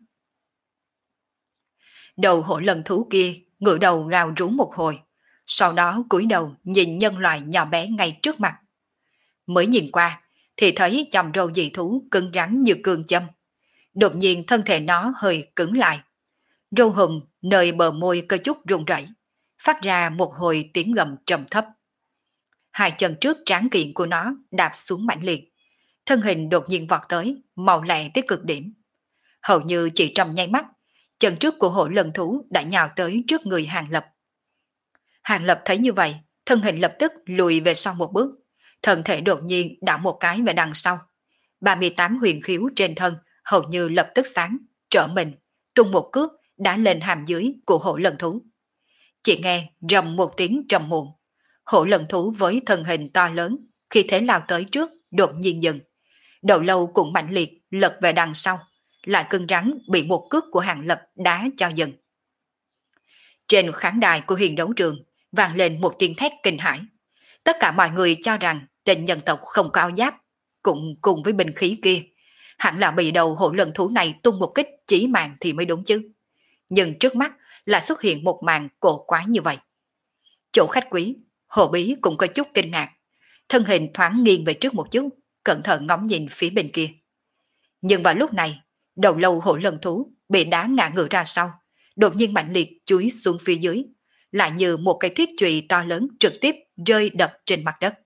Đầu hổ lần thú kia ngửa đầu gào rú một hồi, sau đó cúi đầu nhìn nhân loại nhỏ bé ngay trước mặt. Mới nhìn qua thì thấy chòm râu dị thú cứng rắn như cương châm. Đột nhiên thân thể nó hơi cứng lại. Râu hùm nơi bờ môi có chút run rẩy, phát ra một hồi tiếng gầm trầm thấp. Hai chân trước tráng kiện của nó đạp xuống mãnh liệt. Thân hình đột nhiên vọt tới, màu lẹ tới cực điểm. Hầu như chỉ trong nháy mắt, chân trước của hổ lần thú đã nhào tới trước người Hàng Lập. Hàng Lập thấy như vậy, thân hình lập tức lùi về sau một bước, thân thể đột nhiên đảo một cái về đằng sau. ba mươi tám huyền khiếu trên thân hầu như lập tức sáng, trở mình, tung một cước đã lên hàm dưới của hổ lần thú. Chỉ nghe rầm một tiếng trầm muộn, hổ lần thú với thân hình to lớn, khi thế lao tới trước đột nhiên dừng. Đầu lâu cũng mạnh liệt lật về đằng sau, lại cứng rắn bị một cước của Hàng Lập đá cho dừng. Trên khán đài của huyền đấu trường vang lên một tiếng thét kinh hãi. Tất cả mọi người cho rằng tên nhân tộc không có áo giáp, cũng cùng với binh khí kia, hẳn là bị đầu hổ lần thú này tung một kích chí mạng thì mới đúng chứ. Nhưng trước mắt là xuất hiện một màn cổ quái như vậy. Chỗ khách quý, Hồ Bí cũng có chút kinh ngạc, thân hình thoáng nghiêng về trước một chút, cẩn thận ngóng nhìn phía bên kia. Nhưng vào lúc này, đầu lâu hổ lần thú bị đá ngã ngửa ra sau, đột nhiên mạnh liệt chúi xuống phía dưới, lại như một cây thiết chùy to lớn trực tiếp rơi đập trên mặt đất.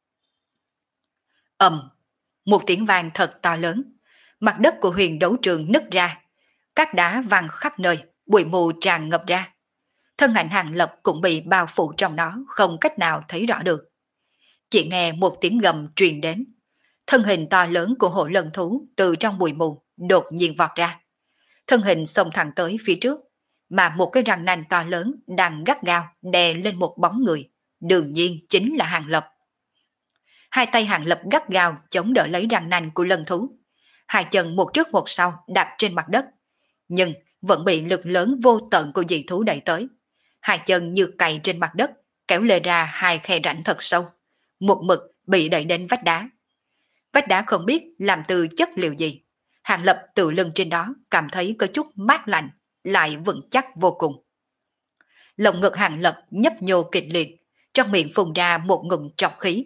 Ầm, một tiếng vang thật to lớn, mặt đất của huyền đấu trường nứt ra, các đá văng khắp nơi, bụi mù tràn ngập ra. Thân ảnh Hàng Lập cũng bị bao phủ trong nó, không cách nào thấy rõ được. Chỉ nghe một tiếng gầm truyền đến, thân hình to lớn của hổ lần thú từ trong bụi mù đột nhiên vọt ra. Thân hình xông thẳng tới phía trước, mà một cái răng nanh to lớn đang gắt gao đè lên một bóng người, đương nhiên chính là Hàng Lập. Hai tay Hàng Lập gắt gao chống đỡ lấy răng nanh của lần thú, hai chân một trước một sau đạp trên mặt đất, nhưng vẫn bị lực lớn vô tận của dị thú đẩy tới. Hai chân như cày trên mặt đất, kéo lê ra hai khe rãnh thật sâu, một mực bị đẩy đến vách đá. Vách đá không biết làm từ chất liệu gì, Hàng Lập tự lưng trên đó cảm thấy có chút mát lạnh, lại vững chắc vô cùng. Lồng ngực Hàng Lập nhấp nhô kịch liệt, trong miệng phun ra một ngụm trọc khí.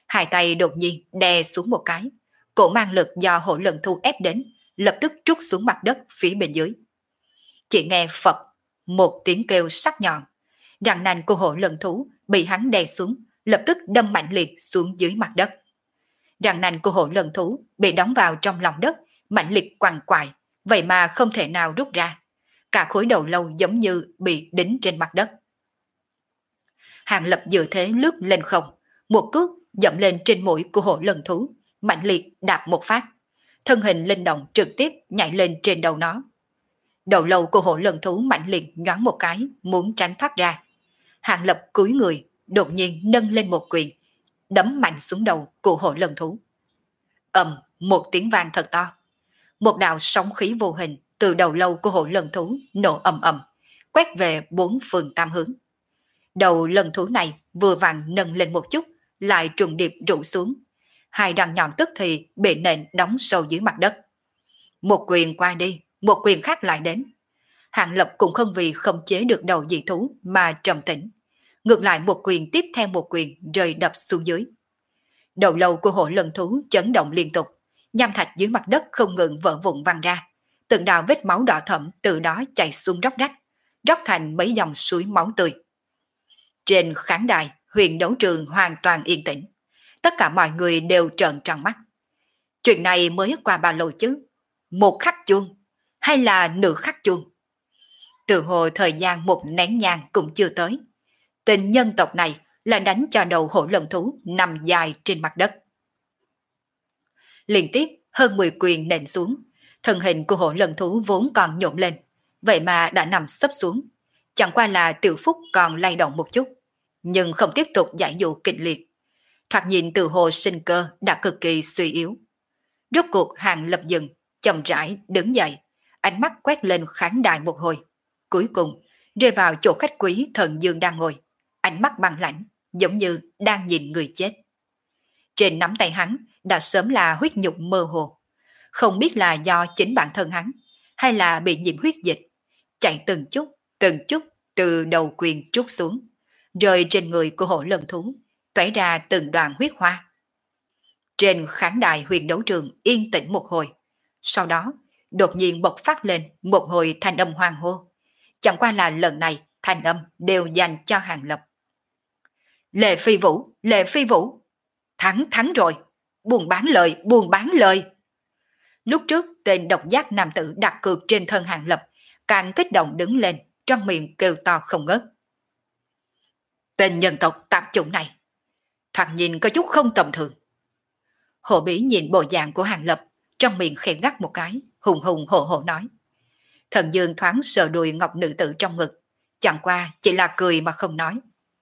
Hai tay đột nhiên đè xuống một cái, cổ mang lực do hổ lần thú ép đến, lập tức trút xuống mặt đất phía bên dưới. Chỉ nghe phập, một tiếng kêu sắc nhọn, răng nanh của hổ lần thú bị hắn đè xuống, lập tức đâm mạnh liệt xuống dưới mặt đất. Răng nanh của hổ lần thú bị đóng vào trong lòng đất, mạnh liệt quằn quại, vậy mà không thể nào rút ra. Cả khối đầu lâu giống như bị đính trên mặt đất. Hàng Lập dự thế lướt lên không, một cước dậm lên trên mũi của hổ lần thú, mạnh liệt đạp một phát. Thân hình linh động trực tiếp nhảy lên trên đầu nó. Đầu lâu của hổ lần thú mạnh liệt nhoáng một cái, muốn tránh thoát ra. Hàng Lập cúi người, đột nhiên nâng lên một quyền, đấm mạnh xuống đầu của hổ lần thú. Ầm, một tiếng vang thật to. Một đạo sóng khí vô hình từ đầu lâu của hổ lần thú nổ ầm ầm, quét về bốn phương tám hướng. Đầu lần thú này vừa vặn nâng lên một chút, lại trùng điệp rủ xuống. Hai răng nhọn tức thì bị nện đóng sâu dưới mặt đất. Một quyền qua đi, một quyền khác lại đến. Hàng Lập cũng không vì không chế được đầu dị thú mà trầm tĩnh. Ngược lại một quyền tiếp theo một quyền rơi đập xuống dưới. Đầu lâu của hổ lần thú chấn động liên tục, nham thạch dưới mặt đất không ngừng vỡ vụn văng ra. Từng đạo vết máu đỏ thẫm từ đó chảy xuống róc rách, róc thành mấy dòng suối máu tươi. Trên khán đài, huyền đấu trường hoàn toàn yên tĩnh. Tất cả mọi người đều trợn tròn mắt. Chuyện này mới qua bao lâu chứ? Một khắc chuông? Hay là nửa khắc chuông? Từ hồi thời gian một nén nhang cũng chưa tới. Tên nhân tộc này là đánh cho đầu hổ lần thú nằm dài trên mặt đất. Liên tiếp hơn mười quyền nện xuống, thân hình của hổ lần thú vốn còn nhộn lên, vậy mà đã nằm sấp xuống. Chẳng qua là Tiểu Phúc còn lay động một chút, nhưng không tiếp tục giải dụ kịch liệt. Thoạt nhìn từ hồ sinh cơ đã cực kỳ suy yếu. Rốt cuộc Hàng Lập dừng, chậm rãi đứng dậy, ánh mắt quét lên khán đài một hồi. Cuối cùng rơi vào chỗ khách quý Thần Dương đang ngồi, ánh mắt băng lãnh, giống như đang nhìn người chết. Trên nắm tay hắn đã sớm là huyết nhục mơ hồ, không biết là do chính bản thân hắn hay là bị nhiễm huyết dịch, chạy từng chút, từng chút từ đầu quyền trút xuống, rơi trên người của hổ lần thú, toảy ra từng đoàn huyết hoa. Trên khán đài huyền đấu trường yên tĩnh một hồi, sau đó đột nhiên bộc phát lên một hồi thanh âm hoang hô. Chẳng qua là lần này thanh âm đều dành cho Hàng Lập. Lệ Phi Vũ, Lệ Phi Vũ, thắng thắng rồi, buồn bán lời, buồn bán lời. Lúc trước tên độc giác nam tử đặt cược trên thân Hàng Lập càng kích động đứng lên, trong miệng kêu to không ngớt. Tên nhân tộc tạp chủng này, thoạt nhìn có chút không tầm thường. Hồ Bí nhìn bộ dạng của Hàng Lập, trong miệng khẽ gắt một cái, hùng hùng hổ hổ nói. Thần Dương thoáng sờ đùi ngọc nữ tử trong ngực, chẳng qua chỉ là cười mà không nói.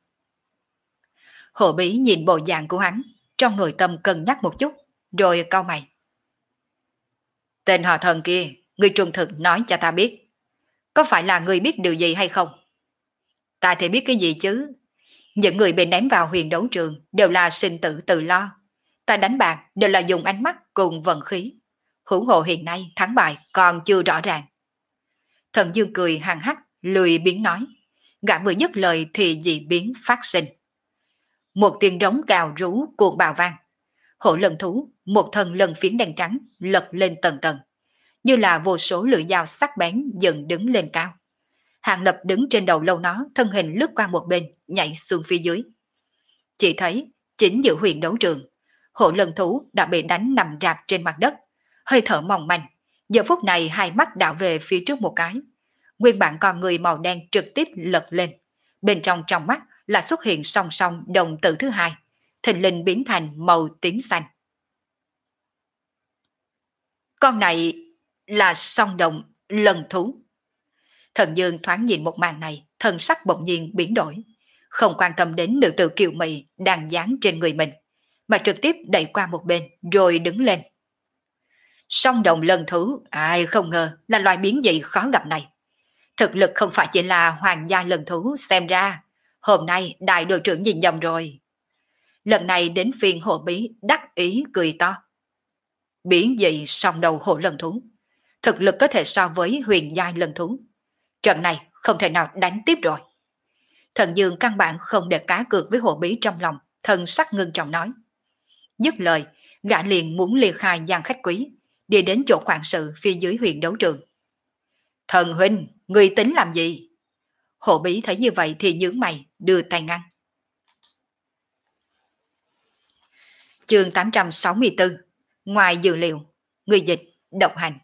Hồ Bí nhìn bộ dạng của hắn, trong nội tâm cân nhắc một chút, rồi cau mày. Tên họ Thần kia, người trung thực nói cho ta biết, có phải là người biết điều gì hay không? Ta thì biết cái gì chứ? Những người bị ném vào huyền đấu trường đều là sinh tử tự lo. Ta đánh bạc đều là dùng ánh mắt cùng vận khí. Hữu hộ hiện nay thắng bại còn chưa rõ ràng. Thần Dương cười hằng hắc, lười biếng nói. Gã vừa dứt lời thì dị biến phát sinh. Một tiếng rống gào rú cuồng bạo vang. Hổ lần thú, một thân lân phiến đen trắng lật lên tầng tầng, như là vô số lưỡi dao sắc bén dần đứng lên cao. Hàng Lập đứng trên đầu lâu nó, thân hình lướt qua một bên, nhảy xuống phía dưới. Chỉ thấy chính giữa huyền đấu trường, hổ lần thú đã bị đánh nằm rạp trên mặt đất, hơi thở mỏng manh. Giờ phút này hai mắt đảo về phía trước một cái, nguyên bản con người màu đen trực tiếp lật lên, bên trong trong mắt là xuất hiện song song đồng tử thứ hai, thình lình biến thành màu tím xanh. Con này là song đồng lần thú. Thần Dương thoáng nhìn một màn này, thân sắc bỗng nhiên biến đổi, không quan tâm đến nữ tử kiều mị đang dán trên người mình, mà trực tiếp đẩy qua một bên rồi đứng lên. Song đồng lần thú, ai không ngờ là loài biến dị khó gặp này. Thực lực không phải chỉ là hoàng gia lần thú, xem ra hôm nay đại đội trưởng nhìn nhầm rồi. Lần này đến phiên Hồ Bí đắc ý cười to. Biến dị song đầu hổ lần thú, thực lực có thể so với huyền giai lần thú. Trận này không thể nào đánh tiếp rồi. Thần Dương căn bản không để cá cược với Hồ Bí trong lòng, thần sắc ngưng trọng nói. Dứt lời, gã liền muốn ly khai gian khách quý, đi đến chỗ quản sự phía dưới huyền đấu trường. Thần huynh, người tính làm gì? Hộ bí thấy như vậy thì nhướng mày, đưa tay ngăn. Chương tám trăm sáu mươi tư. Ngoài dự liệu, người dịch, độc hành.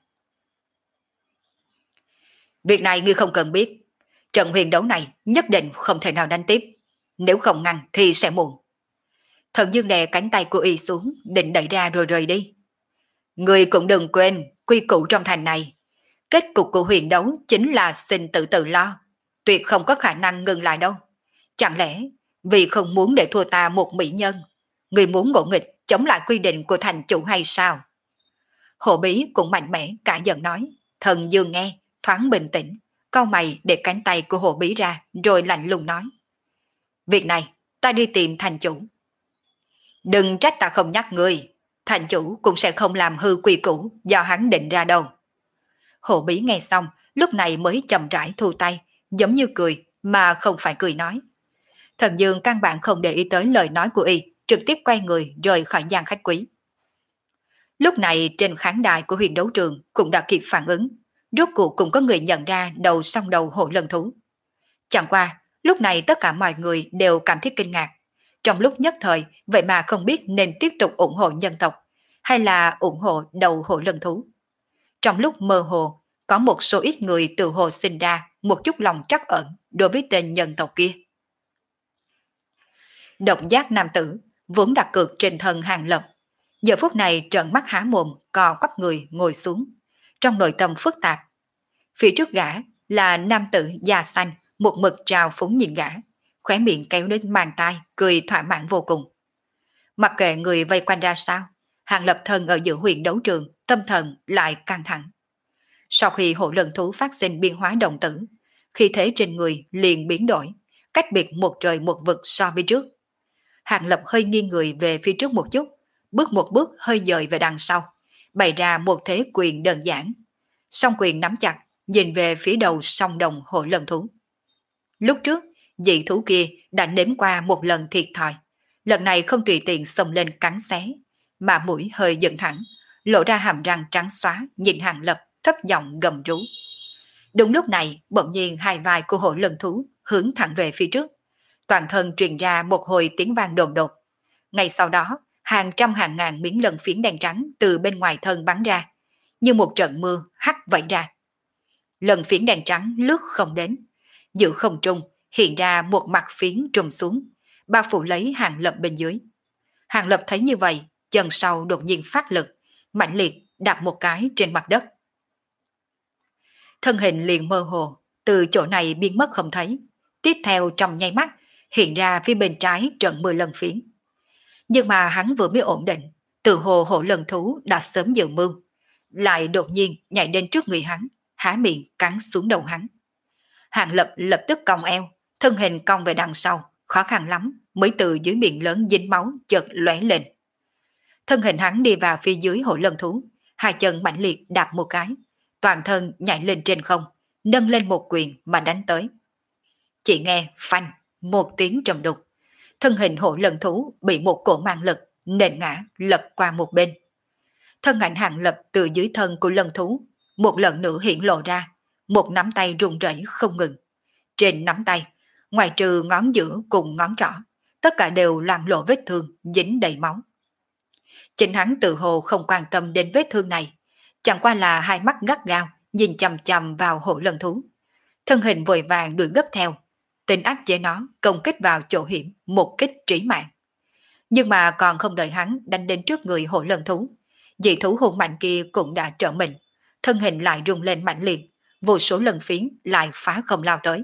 Việc này ngươi không cần biết. Trận huyền đấu này nhất định không thể nào đánh tiếp. Nếu không ngăn thì sẽ muộn. Thần Dương đè cánh tay của y xuống, định đẩy ra rồi rời đi. Ngươi cũng đừng quên quy củ trong thành này. Kết cục của huyền đấu chính là sinh tử tự lo. Tuyệt không có khả năng ngừng lại đâu. Chẳng lẽ vì không muốn để thua ta một mỹ nhân, ngươi muốn ngỗ nghịch chống lại quy định của thành chủ hay sao? Hộ bí cũng mạnh mẽ cả giận nói. Thần Dương nghe, thoáng bình tĩnh, cau mày để cánh tay của hộ bí ra, rồi lạnh lùng nói. Việc này, ta đi tìm thành chủ. Đừng trách ta không nhắc ngươi, thành chủ cũng sẽ không làm hư quy củ do hắn định ra đâu. Hộ bí nghe xong, lúc này mới chậm rãi thu tay, giống như cười mà không phải cười nói. Thần Dương căn bản không để ý tới lời nói của y, trực tiếp quay người rời khỏi gian khách quý. Lúc này trên khán đài của huyền đấu trường cũng đã kịp phản ứng, rốt cuộc cũng có người nhận ra đầu song đầu hộ lân thú. Chẳng qua, lúc này tất cả mọi người đều cảm thấy kinh ngạc. Trong lúc nhất thời, vậy mà không biết nên tiếp tục ủng hộ nhân tộc, hay là ủng hộ đầu hộ lân thú. Trong lúc mơ hồ, có một số ít người từ hồ sinh ra một chút lòng trắc ẩn đối với tên nhân tộc kia. Độc giác nam tử, vốn đặt cược trên thân Hàng Lập, giờ phút này trợn mắt há mồm, co quắp người ngồi xuống, trong nội tâm phức tạp. Phía trước gã là nam tử da xanh, một mực trào phúng nhìn gã, khóe miệng kéo đến mang tai, cười thỏa mãn vô cùng. Mặc kệ người vây quanh ra sao, Hàng Lập thân ở giữa huyền đấu trường, tâm thần lại căng thẳng. Sau khi hộ lần thú phát sinh biến hóa đồng tử, khí thế trên người liền biến đổi, cách biệt một trời một vực so với trước. Hàng Lập hơi nghiêng người về phía trước một chút, bước một bước hơi dời về đằng sau, bày ra một thế quyền đơn giản. Song quyền nắm chặt, nhìn về phía đầu song đồng hộ lần thú. Lúc trước, dị thú kia đã nếm qua một lần thiệt thòi, lần này không tùy tiện xông lên cắn xé, mà mũi hơi dựng thẳng, lộ ra hàm răng trắng xóa, nhìn Hàng Lập thấp giọng gầm rú. Đúng lúc này, bỗng nhiên hai vai của hộ lần thú hướng thẳng về phía trước, toàn thân truyền ra một hồi tiếng vang đồn đột. Ngay sau đó, hàng trăm hàng ngàn miếng lân phiến đen trắng từ bên ngoài thân bắn ra, như một trận mưa hắt vẩy ra. Lân phiến đen trắng lướt không đến, giữa không trung hiện ra một mặt phiến trùm xuống, bao phủ lấy Hàng Lập bên dưới. Hàng Lập thấy như vậy, chân sau đột nhiên phát lực, mạnh liệt đạp một cái trên mặt đất. Thân hình liền mơ hồ, từ chỗ này biến mất không thấy. Tiếp theo trong nháy mắt, hiện ra phía bên trái trận mưa lân phiến. Nhưng mà hắn vừa mới ổn định, từ hồ hộ lần thú đã sớm dự mưu, lại đột nhiên nhảy đến trước người hắn, há miệng cắn xuống đầu hắn. Hàng Lập lập tức cong eo, thân hình cong về đằng sau, khó khăn lắm mới từ dưới miệng lớn dính máu chợt lóe lên. Thân hình hắn đi vào phía dưới hộ lần thú, hai chân mạnh liệt đạp một cái, toàn thân nhảy lên trên không, nâng lên một quyền mà đánh tới. Chỉ nghe phanh một tiếng trầm đục, thân hình hộ lần thú bị một cổ mang lực nện ngã lật qua một bên. Thân ảnh Hàng Lập từ dưới thân của lần thú một lần nữa hiện lộ ra, một nắm tay run rẩy không ngừng. Trên nắm tay, ngoài trừ ngón giữa cùng ngón trỏ, tất cả đều loang lộ vết thương dính đầy máu. Chính hắn tự hồ không quan tâm đến vết thương này, chẳng qua là hai mắt gắt gao nhìn chằm chằm vào hộ lần thú. Thân hình vội vàng đuổi gấp theo, tính áp chế nó công kích vào chỗ hiểm, một kích trí mạng. Nhưng mà còn không đợi hắn đánh đến trước người hộ lần thú, dị thú hùng mạnh kia cũng đã trở mình, thân hình lại rung lên mạnh liệt, vô số lần phiến lại phá không lao tới.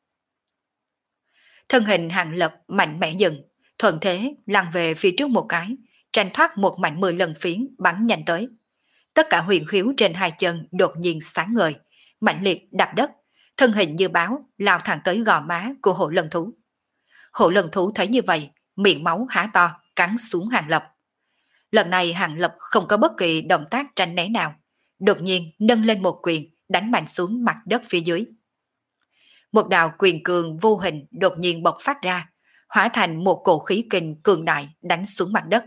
Thân hình Hàng Lập mạnh mẽ dừng, thuận thế lăn về phía trước một cái, tranh thoát một mảnh mười lần phiến bắn nhanh tới. Tất cả huyền khiếu trên hai chân đột nhiên sáng ngời, mạnh liệt đạp đất, thân hình như báo lao thẳng tới gò má của hộ lần thú. Hộ lần thú thấy như vậy, miệng máu há to, cắn xuống Hàng Lập. Lần này Hàng Lập không có bất kỳ động tác tránh né nào, đột nhiên nâng lên một quyền, đánh mạnh xuống mặt đất phía dưới. Một đạo quyền cường vô hình đột nhiên bộc phát ra, hóa thành một cổ khí kình cường đại đánh xuống mặt đất,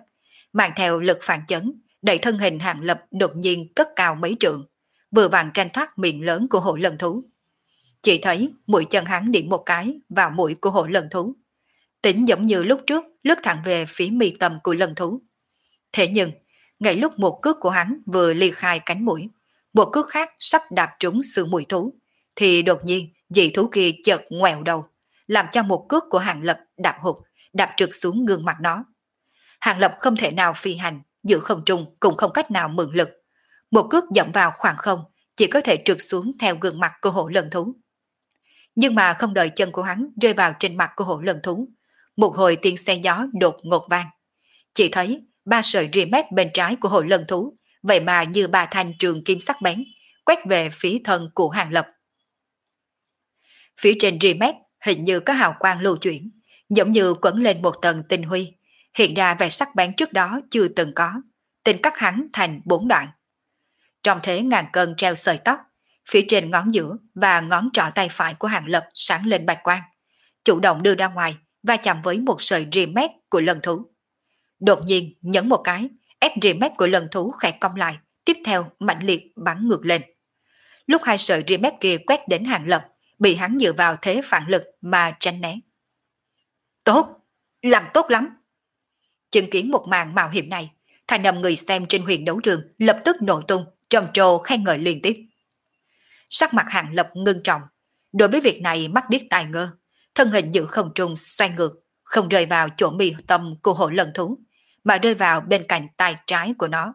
mang theo lực phản chấn, đẩy thân hình Hàng Lập đột nhiên cất cao mấy trượng, vừa vặn tranh thoát miệng lớn của hổ lân thú. Chỉ thấy mũi chân hắn điểm một cái vào mũi của hổ lân thú. Tính giống như lúc trước lướt thẳng về phía mi tâm của lân thú. Thế nhưng, ngay lúc một cước của hắn vừa ly khai cánh mũi, một cước khác sắp đạp trúng xương mũi thú, thì đột nhiên dị thú kia chợt ngoẹo đầu, làm cho một cước của Hàng Lập đạp hụt, đạp trượt xuống gương mặt nó. Hàng Lập không thể nào phi hành, giữa không trung cũng không cách nào mượn lực. Một cước dẫm vào khoảng không, chỉ có thể trượt xuống theo gương mặt của hổ lân thú. Nhưng mà không đợi chân của hắn rơi vào trên mặt của hổ lân thú, một hồi tiếng xe gió đột ngột vang. Chỉ thấy ba sợi rìa mép bên trái của hổ lân thú, vậy mà như ba thanh trường kim sắc bén, quét về phía thân của Hàng Lập. Phía trên rìa mép hình như có hào quang lưu chuyển, giống như quấn lên một tầng tinh huy, hiện ra vẻ sắc bén trước đó chưa từng có, tình cắt hắn thành bốn đoạn. Trong thế ngàn cân treo sợi tóc, phía trên ngón giữa và ngón trỏ tay phải của Hàng Lập sáng lên bạch quang, chủ động đưa ra ngoài và chạm với một sợi rìa mép của lân thú. Đột nhiên nhấn một cái, ép rìa mép của lân thú khẽ cong lại, tiếp theo mãnh liệt bắn ngược lên. Lúc hai sợi rìa mép kia quét đến Hàng Lập, bị hắn dựa vào thế phản lực mà tránh né. Tốt, làm tốt lắm. Chứng kiến một màn mạo hiểm này, thành âm người xem trên huyền đấu trường lập tức nổ tung, trầm trồ khen ngợi liên tiếp. Sắc mặt Hàng Lập ngưng trọng, đối với việc này mắt điếc tai ngơ, thân hình giữ không trung xoay ngược, không rơi vào chỗ mi tâm của hổ lân thú, mà rơi vào bên cạnh tay trái của nó.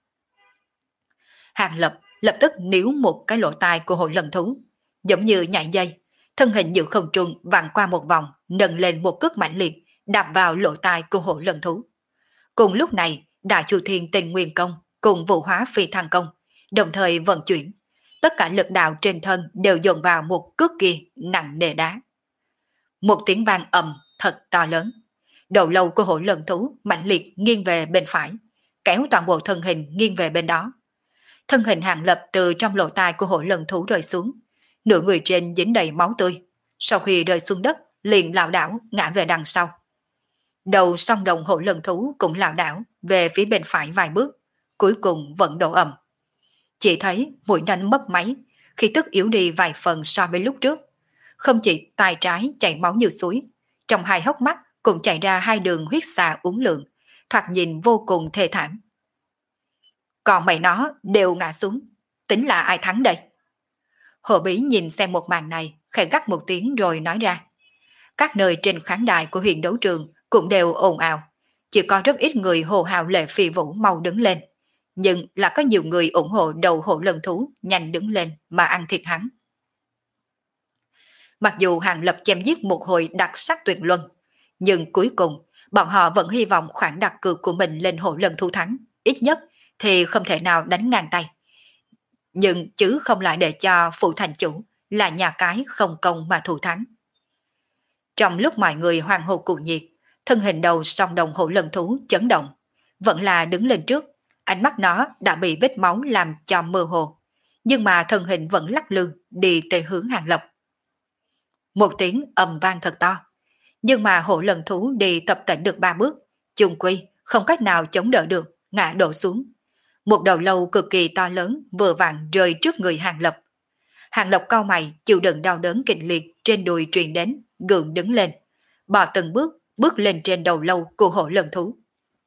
Hàng Lập lập tức níu một cái lỗ tai của hổ lân thú, giống như nhảy dây, thân hình giữ không trung vặn qua một vòng, nâng lên một cước mạnh liệt, đạp vào lỗ tai của hổ lân thú. Cùng lúc này, Đại Chu Thiên Tinh Nguyên Công cùng Vũ Hóa Phi Thăng Công đồng thời vận chuyển, tất cả lực đạo trên thân đều dồn vào một cước kia nặng nề đá. Một tiếng vang ầm thật to lớn, đầu lâu của hổ lân thú mạnh liệt nghiêng về bên phải, kéo toàn bộ thân hình nghiêng về bên đó. Thân hình Hàng Lập từ trong lỗ tai của hổ lân thú rơi xuống, nửa người trên dính đầy máu tươi, sau khi rơi xuống đất liền lảo đảo ngã về đằng sau. Đầu song đồng hổ lân thú cũng lảo đảo về phía bên phải vài bước, cuối cùng vẫn đổ ầm. Chỉ thấy mũi nanh mất máy, khi tức yếu đi vài phần so với lúc trước. Không chỉ tay trái chảy máu như suối, trong hai hốc mắt cũng chảy ra hai đường huyết xà uốn lượn, thoạt nhìn vô cùng thê thảm. Còn mày nó đều ngã xuống, tính là ai thắng đây? Hồ Bí nhìn xem một màn này, khẽ gắt một tiếng rồi nói ra. Các nơi trên khán đài của huyền đấu trường cũng đều ồn ào, chỉ có rất ít người hồ hào lệ phi vũ mau đứng lên, nhưng là có nhiều người ủng hộ đầu hổ lân thú nhanh đứng lên mà ăn thịt hắn. Mặc dù Hàng Lập chém giết một hồi đặc sắc tuyệt luân, nhưng cuối cùng bọn họ vẫn hy vọng khoản đặt cược của mình lên hổ lân thú thắng, ít nhất thì không thể nào đánh ngang tay. Nhưng chứ không lại để cho phụ thành chủ là nhà cái không công mà thủ thắng. Trong lúc mọi người hoan hô cuồng nhiệt, thân hình đầu song đồng hổ lân thú chấn động, vẫn là đứng lên trước, ánh mắt nó đã bị vết máu làm cho mơ hồ, nhưng mà thân hình vẫn lắc lư đi tới hướng Hàng Lập. Một tiếng ầm vang thật to, nhưng mà hổ lân thú đi tập tễnh được ba bước, chung quy không cách nào chống đỡ được, ngã đổ xuống. Một đầu lâu cực kỳ to lớn vừa vặn rơi trước người Hàng Lập. Hàng Lập cau mày chịu đựng đau đớn kịch liệt trên đùi truyền đến, gượng đứng lên, bò từng bước bước lên trên đầu lâu của hổ lân thú.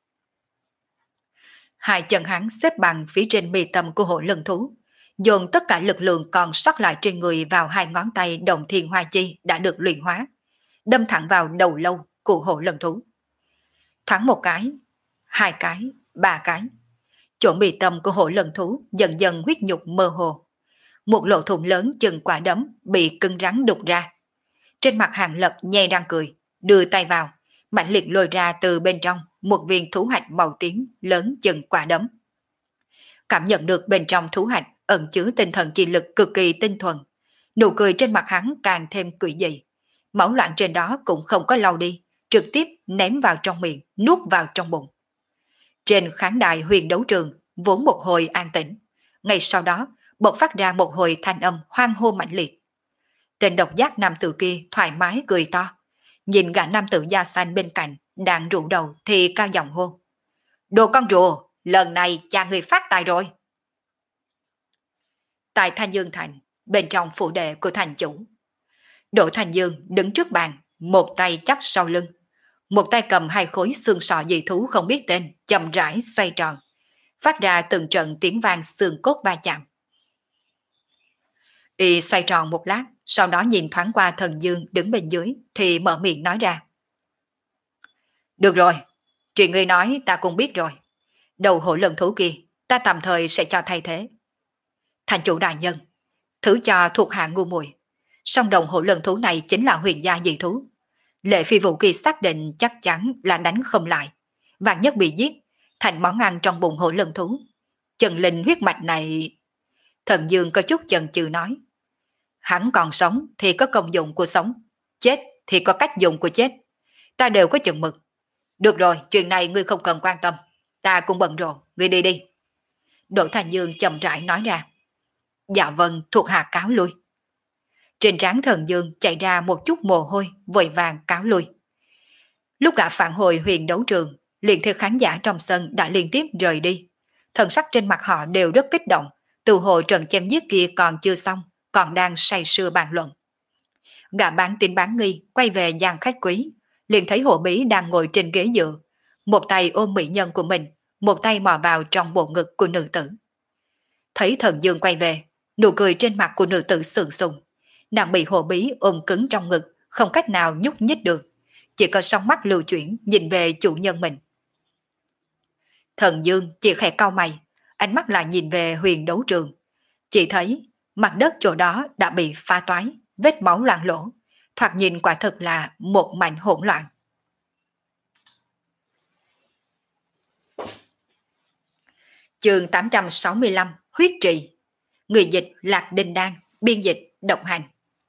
Hai chân hắn xếp bằng phía trên mi tâm của hổ lân thú, dồn tất cả lực lượng còn sót lại trên người vào hai ngón tay Đồng Thiên Hoa Chi đã được luyện hóa, đâm thẳng vào đầu lâu của hổ lân thú. Thoáng một cái, hai cái, ba cái, chỗ mi tâm của hổ lân thú dần dần huyết nhục mơ hồ. Một lỗ thủng lớn chừng quả đấm bị cứng rắn đục ra. Trên mặt Hàng Lập nhe răng cười, đưa tay vào, mạnh liệt lôi ra từ bên trong một viên thú hạch màu tím lớn chừng quả đấm. Cảm nhận được bên trong thú hạch ẩn chứa tinh thần chi lực cực kỳ tinh thuần, nụ cười trên mặt hắn càng thêm quỷ dị. Máu loạn trên đó cũng không có lau đi, trực tiếp ném vào trong miệng, nuốt vào trong bụng. Trên khán đài huyền đấu trường vốn một hồi an tĩnh, ngay sau đó bộc phát ra một hồi thanh âm hoang hô mạnh liệt. Tên độc giác nam tử kia thoải mái cười to, nhìn gã nam tử da xanh bên cạnh đang rũ đầu thì cao giọng hô: Đồ con rùa, lần này cha người phát tài rồi. Tại Thanh Dương Thành, bên trong phủ đệ của thành chủ, Đỗ Thành Dương đứng trước bàn, một tay chắp sau lưng, một tay cầm hai khối xương sọ dị thú không biết tên, chậm rãi xoay tròn, phát ra từng trận tiếng vang xương cốt va chạm. Y xoay tròn một lát, sau đó nhìn thoáng qua Thần Dương đứng bên dưới, thì mở miệng nói ra. Được rồi, chuyện ngươi nói ta cũng biết rồi. Đầu hổ lần thú kia, ta tạm thời sẽ cho thay thế. Thành chủ đại nhân, thứ cho thuộc hạ ngu muội. Song đồng hổ lần thú này chính là huyền gia dị thú. Lệ phi vũ kỳ xác định chắc chắn là đánh không lại. Vạn nhất bị giết, thành món ăn trong bụng hổ lần thú. Trần linh huyết mạch này... Thần Dương có chút chần chừ nói. Hắn còn sống thì có công dụng của sống, chết thì có cách dùng của chết. Ta đều có chừng mực. Được rồi, chuyện này ngươi không cần quan tâm. Ta cũng bận rộn, ngươi đi đi. Đỗ Thành Dương chậm rãi nói ra. Dạ vâng, thuộc hạ cáo lui. Trên trán Thần Dương chạy ra một chút mồ hôi, vội vàng cáo lui. Lúc gã phản hồi huyền đấu trường, liền theo khán giả trong sân đã liên tiếp rời đi. Thần sắc trên mặt họ đều rất kích động, từ hồ trận chém giết kia còn chưa xong, còn đang say sưa bàn luận. Gã bán tin bán nghi quay về gian khách quý, liền thấy Hồ Bí đang ngồi trên ghế dựa, một tay ôm mỹ nhân của mình, một tay mò vào trong bộ ngực của nữ tử. Thấy Thần Dương quay về, nụ cười trên mặt của nữ tử sượng sùng, nàng bị Hồ Bí ôm cứng trong ngực, không cách nào nhúc nhích được, chỉ có sóng mắt lưu chuyển nhìn về chủ nhân mình. Thần Dương chỉ khẽ cau mày, ánh mắt lại nhìn về huyền đấu trường, chỉ thấy mặt đất chỗ đó đã bị pha toái, vết máu loang lổ, thoạt nhìn quả thực là một mảnh hỗn loạn. Chương tám trăm sáu mươi lăm Huyết trì. Người dịch Lạc Đinh Đan, biên dịch Độc Hành.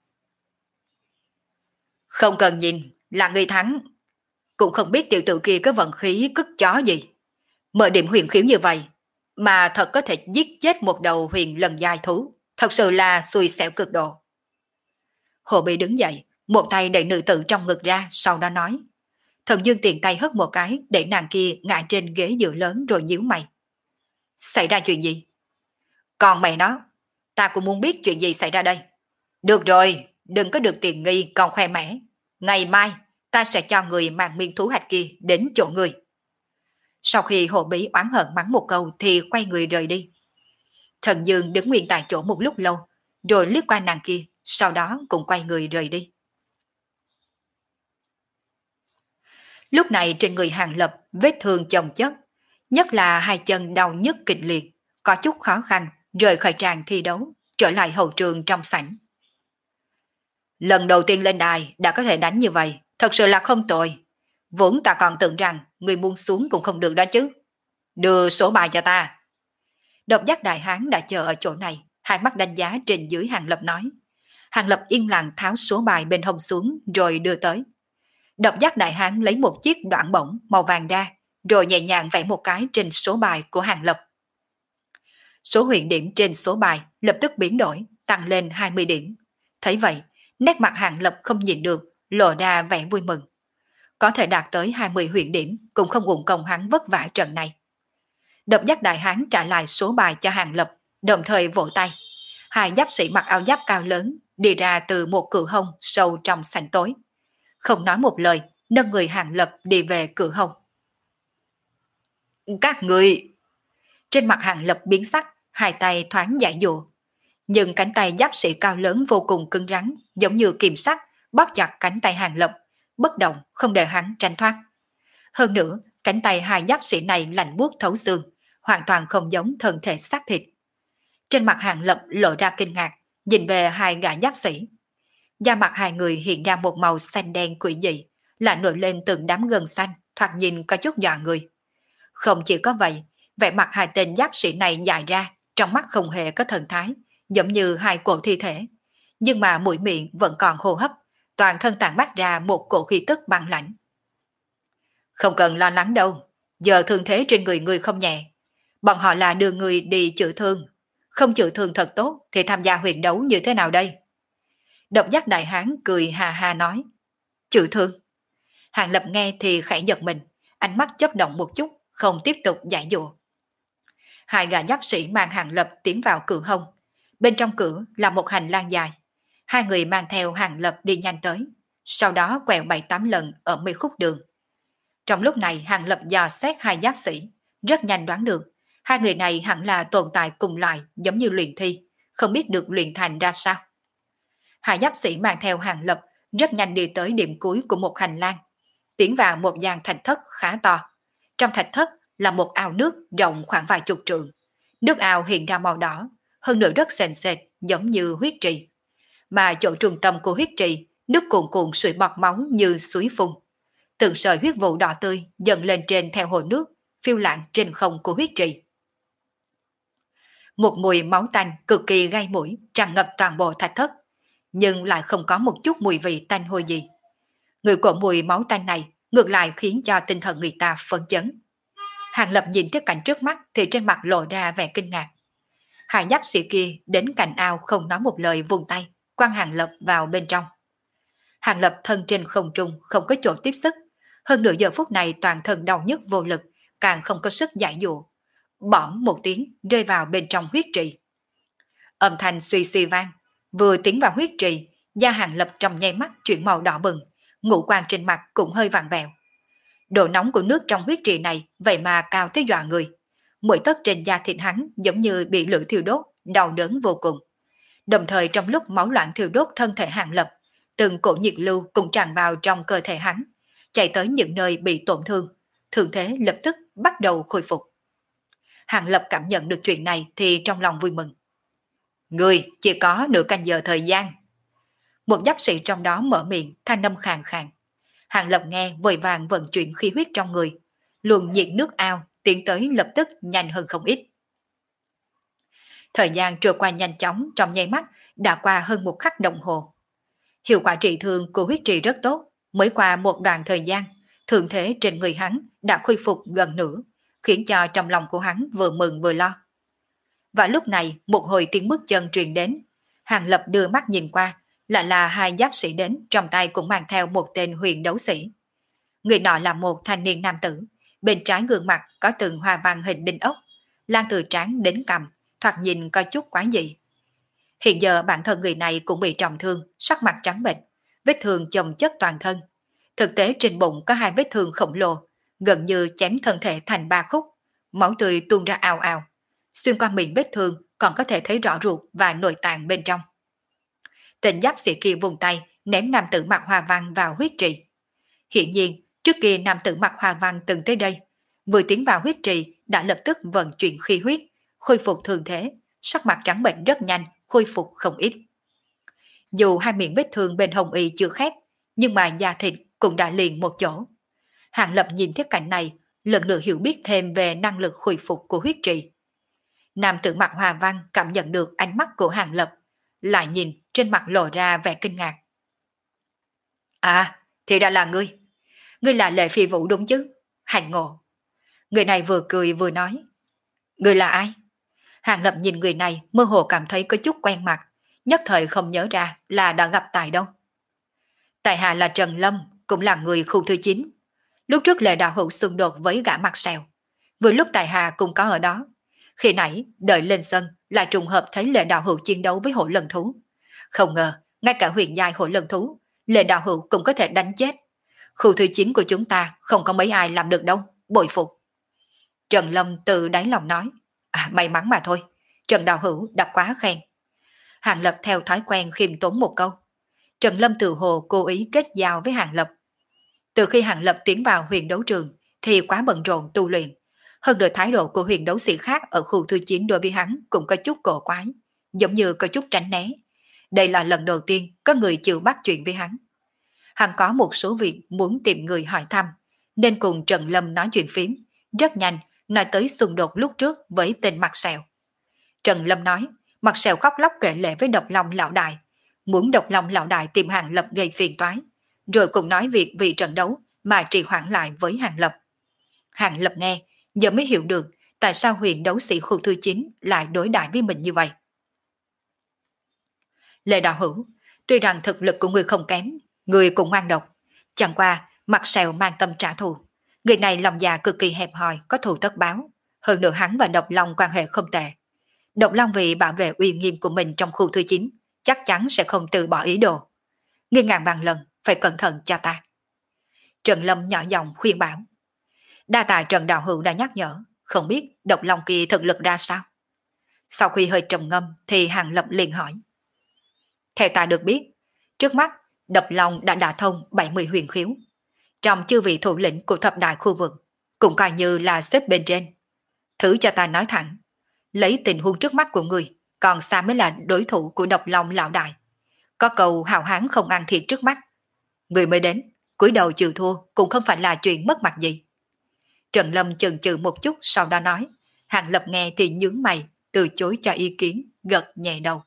Không cần nhìn là người thắng, cũng không biết tiểu tử kia có vận khí cất chó gì. Mở điểm huyền khiếu như vậy mà thật có thể giết chết một đầu huyền lần giai thú, thật sự là xui xẻo cực độ. Hồ Bị đứng dậy, một tay đẩy nữ tử trong ngực ra, sau đó nói. Thần Dương tiện tay hất một cái để nàng kia ngã trên ghế dựa lớn rồi nhíu mày. Xảy ra chuyện gì? Còn mày nó, ta cũng muốn biết chuyện gì xảy ra đây. Được rồi, đừng có được tiền nghi còn khoe mẽ. Ngày mai ta sẽ cho người mang miên thú hạch kia đến chỗ người. Sau khi Hồ Bí oán hận mắng một câu thì quay người rời đi. Thần Dương đứng nguyên tại chỗ một lúc lâu, rồi liếc qua nàng kia, sau đó cũng quay người rời đi. Lúc này trên người Hàng Lập vết thương chồng chất, nhất là hai chân đau nhức kịch liệt, có chút khó khăn rời khỏi tràng thi đấu, trở lại hậu trường trong sảnh. Lần đầu tiên lên đài đã có thể đánh như vậy, thật sự là không tồi. Vốn ta còn tưởng rằng người muốn xuống cũng không được đó chứ. Đưa số bài cho ta. Độc giác đại hán đã chờ ở chỗ này, hai mắt đánh giá trên dưới Hàng Lập nói. Hàng Lập yên lặng tháo số bài bên hông xuống rồi đưa tới. Độc giác đại hán lấy một chiếc đoạn bổng màu vàng ra, rồi nhẹ nhàng vẽ một cái trên số bài của Hàng Lập. Số huyền điểm trên số bài lập tức biến đổi, tăng lên hai mươi điểm. Thấy vậy, nét mặt Hàng Lập không nhìn được, lộ ra vẻ vui mừng. Có thể đạt tới hai mươi huyền điểm cũng không uổng công hắn vất vả trận này. Độc giác đại hán trả lại số bài cho Hàng Lập, đồng thời vỗ tay. Hai giáp sĩ mặc áo giáp cao lớn đi ra từ một cửa hông sâu trong sảnh tối. Không nói một lời, nâng người Hàng Lập đi về cửa hông. Các người... Trên mặt Hàng Lập biến sắc, hai tay thoáng giải dụa. Nhưng cánh tay giáp sĩ cao lớn vô cùng cứng rắn, giống như kiềm sắt, bóp chặt cánh tay Hàng Lập, bất động không để hắn tránh thoát. Hơn nữa, cánh tay hai giáp sĩ này lạnh buốt thấu xương, hoàn toàn không giống thân thể xác thịt. Trên mặt Hàng Lập lộ ra kinh ngạc, nhìn về hai gã giáp sĩ. Da mặt hai người hiện ra một màu xanh đen quỷ dị, lại nổi lên từng đám gân xanh, thoạt nhìn có chút dọa người. Không chỉ có vậy, vẻ mặt hai tên giáp sĩ này dài ra, trong mắt không hề có thần thái, giống như hai cổ thi thể. Nhưng mà mũi miệng vẫn còn hô hấp, toàn thân tản mát ra một cổ khí tức băng lãnh. Không cần lo lắng đâu, giờ thương thế trên người người không nhẹ. Bọn họ là đưa người đi chữa thương. Không chữa thương thật tốt thì tham gia huyền đấu như thế nào đây? Độc giác đại hán cười hà hà nói. Chữa thương. Hàng Lập nghe thì khẽ giật mình, ánh mắt chớp động một chút, không tiếp tục giải dụa. Hai gã giáp sĩ mang Hàng Lập tiến vào cửa hông. Bên trong cửa là một hành lang dài. Hai người mang theo Hàng Lập đi nhanh tới, sau đó quẹo bảy tám lần ở mấy khúc đường. Trong lúc này Hàng Lập dò xét hai giáp sĩ, rất nhanh đoán được hai người này hẳn là tồn tại cùng loại giống như luyện thi, không biết được luyện thành ra sao. Hai giáp sĩ mang theo Hàng Lập rất nhanh đi tới điểm cuối của một hành lang, tiến vào một gian thạch thất khá to. Trong thạch thất là một ao nước rộng khoảng vài chục trượng. Nước ao hiện ra màu đỏ, hơn nữa rất sền sệt giống như huyết trì. Mà chỗ trung tâm của huyết trì, nước cuồn cuộn sủi bọt máu như suối phun. Từng sợi huyết vụ đỏ tươi dần lên trên theo hồ nước, phiêu lãng trên không của huyết trì. Một mùi máu tanh cực kỳ gai mũi tràn ngập toàn bộ thạch thất, nhưng lại không có một chút mùi vị tanh hôi gì. Người của mùi máu tanh này ngược lại khiến cho tinh thần người ta phấn chấn. Hàng Lập nhìn thấy cảnh trước mắt thì trên mặt lộ ra vẻ kinh ngạc. Hai giáp sĩ kia đến cạnh ao không nói một lời, vùng tay quăng Hàng Lập vào bên trong. Hàng Lập thân trên không trung không có chỗ tiếp sức, hơn nửa giờ phút này toàn thân đau nhức vô lực, càng không có sức giải dụa. Bõm một tiếng rơi vào bên trong huyết trì. Âm thanh suy suy vang, vừa tiến vào huyết trì, da Hàng Lập trong nháy mắt chuyển màu đỏ bừng, ngũ quan trên mặt cũng hơi vặn vẹo. Độ nóng của nước trong huyết trì này vậy mà cao tới dọa người. Mỗi tấc trên da thịt hắn giống như bị lửa thiêu đốt, đau đớn vô cùng. Đồng thời trong lúc máu loạn thiêu đốt thân thể Hàng Lập, từng cổ nhiệt lưu cũng tràn vào trong cơ thể hắn, chạy tới những nơi bị tổn thương, thương thế lập tức bắt đầu khôi phục. Hàng Lập cảm nhận được chuyện này thì trong lòng vui mừng. Người chỉ có nửa canh giờ thời gian. Một giáp sĩ trong đó mở miệng, thanh âm khàn khàn. Hàng Lập nghe vội vàng vận chuyển khí huyết trong người, luồng nhiệt nước ao tiến tới lập tức nhanh hơn không ít. Thời gian trôi qua nhanh chóng, trong nháy mắt đã qua hơn một khắc đồng hồ. Hiệu quả trị thương của huyết trì rất tốt, mới qua một đoạn thời gian, thương thế trên người hắn đã khôi phục gần nửa, khiến cho trong lòng của hắn vừa mừng vừa lo. Và lúc này một hồi tiếng bước chân truyền đến, Hàng Lập đưa mắt nhìn qua, lại là hai giáp sĩ đến, trong tay cũng mang theo một tên huyền đấu sĩ. Người nọ là một thanh niên nam tử, bên trái gương mặt có từng hoa văn hình đinh ốc, lan từ trán đến cằm, thoạt nhìn có chút quái dị. Hiện giờ bản thân người này cũng bị trọng thương, sắc mặt trắng bệch, vết thương chồng chất toàn thân. Thực tế trên bụng có hai vết thương khổng lồ, gần như chém thân thể thành ba khúc, máu tươi tuôn ra ào ào. Xuyên qua miệng vết thương còn có thể thấy rõ ruột và nội tạng bên trong. Tên giáp sĩ kia vùng tay ném nam tử mặc hoa văn vào huyết trì. Hiện nhiên trước kia nam tử mặc hoa văn từng tới đây, vừa tiến vào huyết trì đã lập tức vận chuyển khí huyết, khôi phục thương thế, sắc mặt trắng bệnh rất nhanh, khôi phục không ít. Dù hai miệng vết thương bên hồng y chưa khép, nhưng mà da thịt cũng đã liền một chỗ. Hàng Lập nhìn thấy cảnh này, lần nữa hiểu biết thêm về năng lực khôi phục của huyết trì. Nam tử mặc hoa văn cảm nhận được ánh mắt của Hàng Lập, lại nhìn trên mặt lộ ra vẻ kinh ngạc. À, thì ra là ngươi. Ngươi là Lệ Phi Vũ đúng chứ? Hành ngộ. Người này vừa cười vừa nói. Ngươi là ai? Hàng Lập nhìn người này mơ hồ cảm thấy có chút quen mặt, nhất thời không nhớ ra là đã gặp tại đâu. Tại hạ là Trần Lâm, cũng là người khu thứ chín. Lúc trước Lệ đạo hữu xung đột với gã mặt sẹo, vừa lúc tại hạ cũng có ở đó. Khi nãy đợi lên sân là trùng hợp thấy Lệ đạo hữu chiến đấu với hổ lân thú. Không ngờ ngay cả huyền giai hổ lân thú Lệ đạo hữu cũng có thể đánh chết. Khu thứ chín của chúng ta không có mấy ai làm được đâu, bội phục. Trần Lâm từ đáy lòng nói. À, may mắn mà thôi, Trần đạo hữu đã quá khen. Hàng Lập theo thói quen khiêm tốn một câu. Trần Lâm tự hồ cố ý kết giao với Hàng Lập. Từ khi Hàng Lập tiến vào huyền đấu trường thì quá bận rộn tu luyện. Hơn nữa thái độ của huyền đấu sĩ khác ở khu thứ chín đối với hắn cũng có chút cổ quái, giống như có chút tránh né. Đây là lần đầu tiên có người chịu bắt chuyện với hắn. Hắn có một số việc muốn tìm người hỏi thăm, nên cùng Trần Lâm nói chuyện phím, rất nhanh nói tới xung đột lúc trước với tên mặt sẹo. Trần Lâm nói, mặt sẹo khóc lóc kể lể với Độc Long lão đại, muốn Độc Long lão đại tìm Hàng Lập gây phiền toái, rồi cùng nói việc vì trận đấu mà trì hoãn lại với Hàng Lập. Hàng Lập nghe, giờ mới hiểu được tại sao huyền đấu sĩ khu thứ chín lại đối đãi với mình như vậy. Lệ đạo hữu, tuy rằng thực lực của người không kém, người cũng ngoan độc, chẳng qua mặt sẹo mang tâm trả thù. Người này lòng dạ cực kỳ hẹp hòi, có thù tất báo. Hơn nữa hắn và Độc Long quan hệ không tệ. Độc Long vì bảo vệ uy nghiêm của mình trong khu thứ chín, chắc chắn sẽ không từ bỏ ý đồ. Ngươi ngàn vạn lần, phải cẩn thận cho ta. Trần Lâm nhỏ giọng khuyên bảo. Đa tạ Trần Đạo Hữu đã nhắc nhở, không biết Độc Long kia thực lực ra sao. Sau khi hơi trầm ngâm thì Hàng Lập liền hỏi. Theo ta được biết, trước mắt Độc Long đã đả thông bảy mươi huyền khiếu. Trong chư vị thủ lĩnh của thập đại khu vực, cũng coi như là xếp bên trên. Thử cho ta nói thẳng, lấy tình huống trước mắt của người, còn xa mới là đối thủ của Độc Long lão đại. Có câu hào hán không ăn thịt trước mắt. Người mới đến, cúi đầu chịu thua cũng không phải là chuyện mất mặt gì. Trần Lâm chần chừ một chút sau đó nói. Hàng Lập nghe thì nhướng mày, từ chối cho ý kiến, gật nhẹ đầu.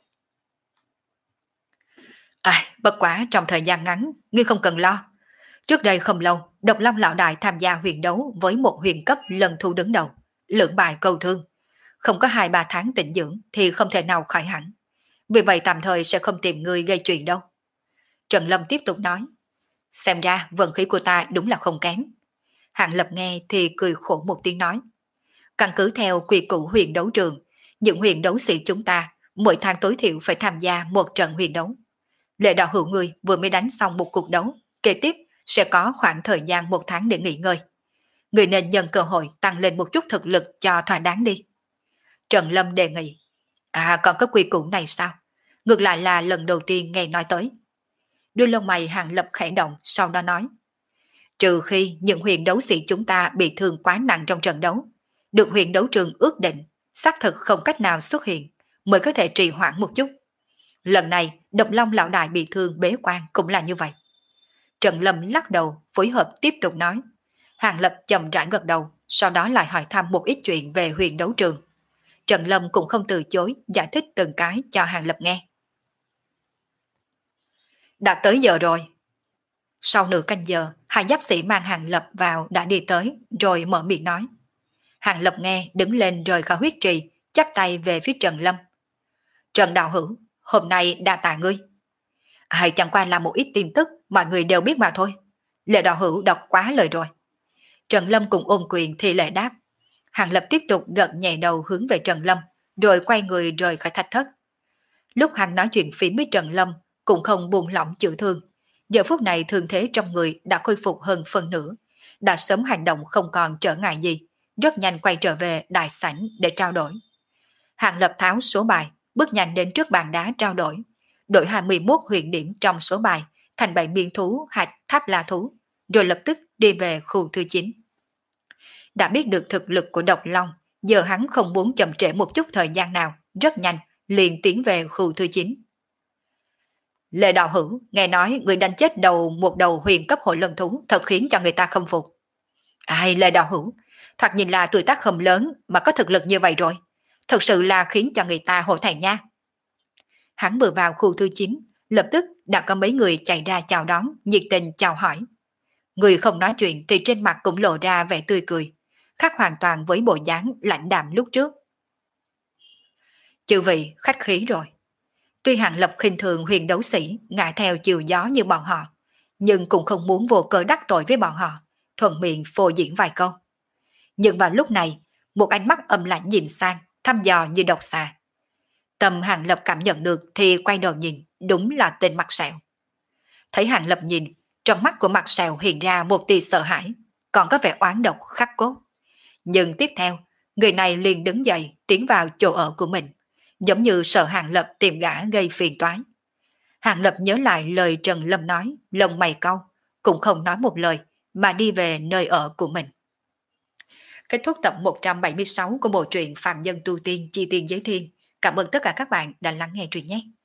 À, bất quá trong thời gian ngắn, ngươi không cần lo. Trước đây không lâu, Độc Long lão đại tham gia huyền đấu với một huyền cấp lần thu đứng đầu, lưỡng bại câu thương. Không có hai ba tháng tĩnh dưỡng thì không thể nào khỏi hẳn. Vì vậy tạm thời sẽ không tìm ngươi gây chuyện đâu. Trần Lâm tiếp tục nói. Xem ra vận khí của ta đúng là không kém. Hàng Lập nghe thì cười khổ một tiếng nói. Căn cứ theo quy củ huyền đấu trường, những huyền đấu sĩ chúng ta mỗi tháng tối thiểu phải tham gia một trận huyền đấu. Lệ đạo hữu người vừa mới đánh xong một cuộc đấu, kế tiếp sẽ có khoảng thời gian một tháng để nghỉ ngơi. Người nên nhân cơ hội tăng lên một chút thực lực cho thỏa đáng đi. Trần Lâm đề nghị. À, còn có quy củ này sao? Ngược lại là lần đầu tiên nghe nói tới. Đuôi lông mày Hàng Lập khẽ động, sau đó nói. Trừ khi những huyền đấu sĩ chúng ta bị thương quá nặng trong trận đấu, được huyền đấu trường ước định, xác thực không cách nào xuất hiện, mới có thể trì hoãn một chút. Lần này, Độc Long lão đại bị thương bế quan cũng là như vậy. Trần Lâm lắc đầu, phối hợp tiếp tục nói. Hàng Lập chậm rãi gật đầu, sau đó lại hỏi thăm một ít chuyện về huyền đấu trường. Trần Lâm cũng không từ chối, giải thích từng cái cho Hàng Lập nghe. Đã tới giờ rồi. Sau nửa canh giờ, hai giáp sĩ mang Hàng Lập vào đã đi tới, rồi mở miệng nói. Hàng Lập nghe đứng lên rời khỏi huyết trì, chắp tay về phía Trần Lâm. Trần đạo hữu, hôm nay đa tạ ngươi. Hay chẳng qua là một ít tin tức mọi người đều biết mà thôi. Lệ đạo hữu đọc quá lời rồi. Trần Lâm cùng ôm quyền thì lệ đáp. Hàng Lập tiếp tục gật nhẹ đầu hướng về Trần Lâm, rồi quay người rời khỏi thạch thất. Lúc hắn nói chuyện phím với Trần Lâm, cũng không buông lỏng chịu thương. Giờ phút này thương thế trong người đã khôi phục hơn phần nửa, đã sớm hành động không còn trở ngại gì, rất nhanh quay trở về đại sảnh để trao đổi. Hàng Lập tháo số bài, bước nhanh đến trước bàn đá trao đổi, đổi hai mươi mốt huyền điểm trong số bài thành bảy miếng thú hạch tháp la thú, rồi lập tức đi về khu thứ chín. Đã biết được thực lực của Độc Long, giờ hắn không muốn chậm trễ một chút thời gian nào, rất nhanh liền tiến về khu thứ chín. Lệ đạo hữu, nghe nói người đánh chết đầu một đầu huyền cấp hội lân thú thật khiến cho người ta khâm phục. Ai, Lệ đạo hữu, thoạt nhìn là tuổi tác không lớn mà có thực lực như vậy rồi, thật sự là khiến cho người ta hổ thẹn nha. Hắn vừa vào khu thứ chín, lập tức đã có mấy người chạy ra chào đón, nhiệt tình chào hỏi. Người không nói chuyện thì trên mặt cũng lộ ra vẻ tươi cười, khác hoàn toàn với bộ dáng lãnh đạm lúc trước. Chư vị khách khí rồi. Tuy Hàng Lập khinh thường huyền đấu sĩ, ngại theo chiều gió như bọn họ, nhưng cũng không muốn vô cớ đắc tội với bọn họ, thuận miệng phô diễn vài câu. Nhưng vào lúc này, một ánh mắt âm lạnh nhìn sang, thăm dò như độc xà. Tâm Hàng Lập cảm nhận được thì quay đầu nhìn, đúng là tên Mặt Sẹo. Thấy Hàng Lập nhìn, trong mắt của Mặt Sẹo hiện ra một tia sợ hãi, còn có vẻ oán độc khắc cốt. Nhưng tiếp theo, người này liền đứng dậy tiến vào chỗ ở của mình, giống như sợ Hàng Lập tìm gã gây phiền toái. Hàng Lập nhớ lại lời Trần Lâm nói, lông mày cau, cũng không nói một lời, mà đi về nơi ở của mình. Kết thúc tập một trăm bảy mươi sáu của bộ truyện Phạm Nhân Tu Tiên Chi Tiên Giới Thiên. Cảm ơn tất cả các bạn đã lắng nghe truyện nhé.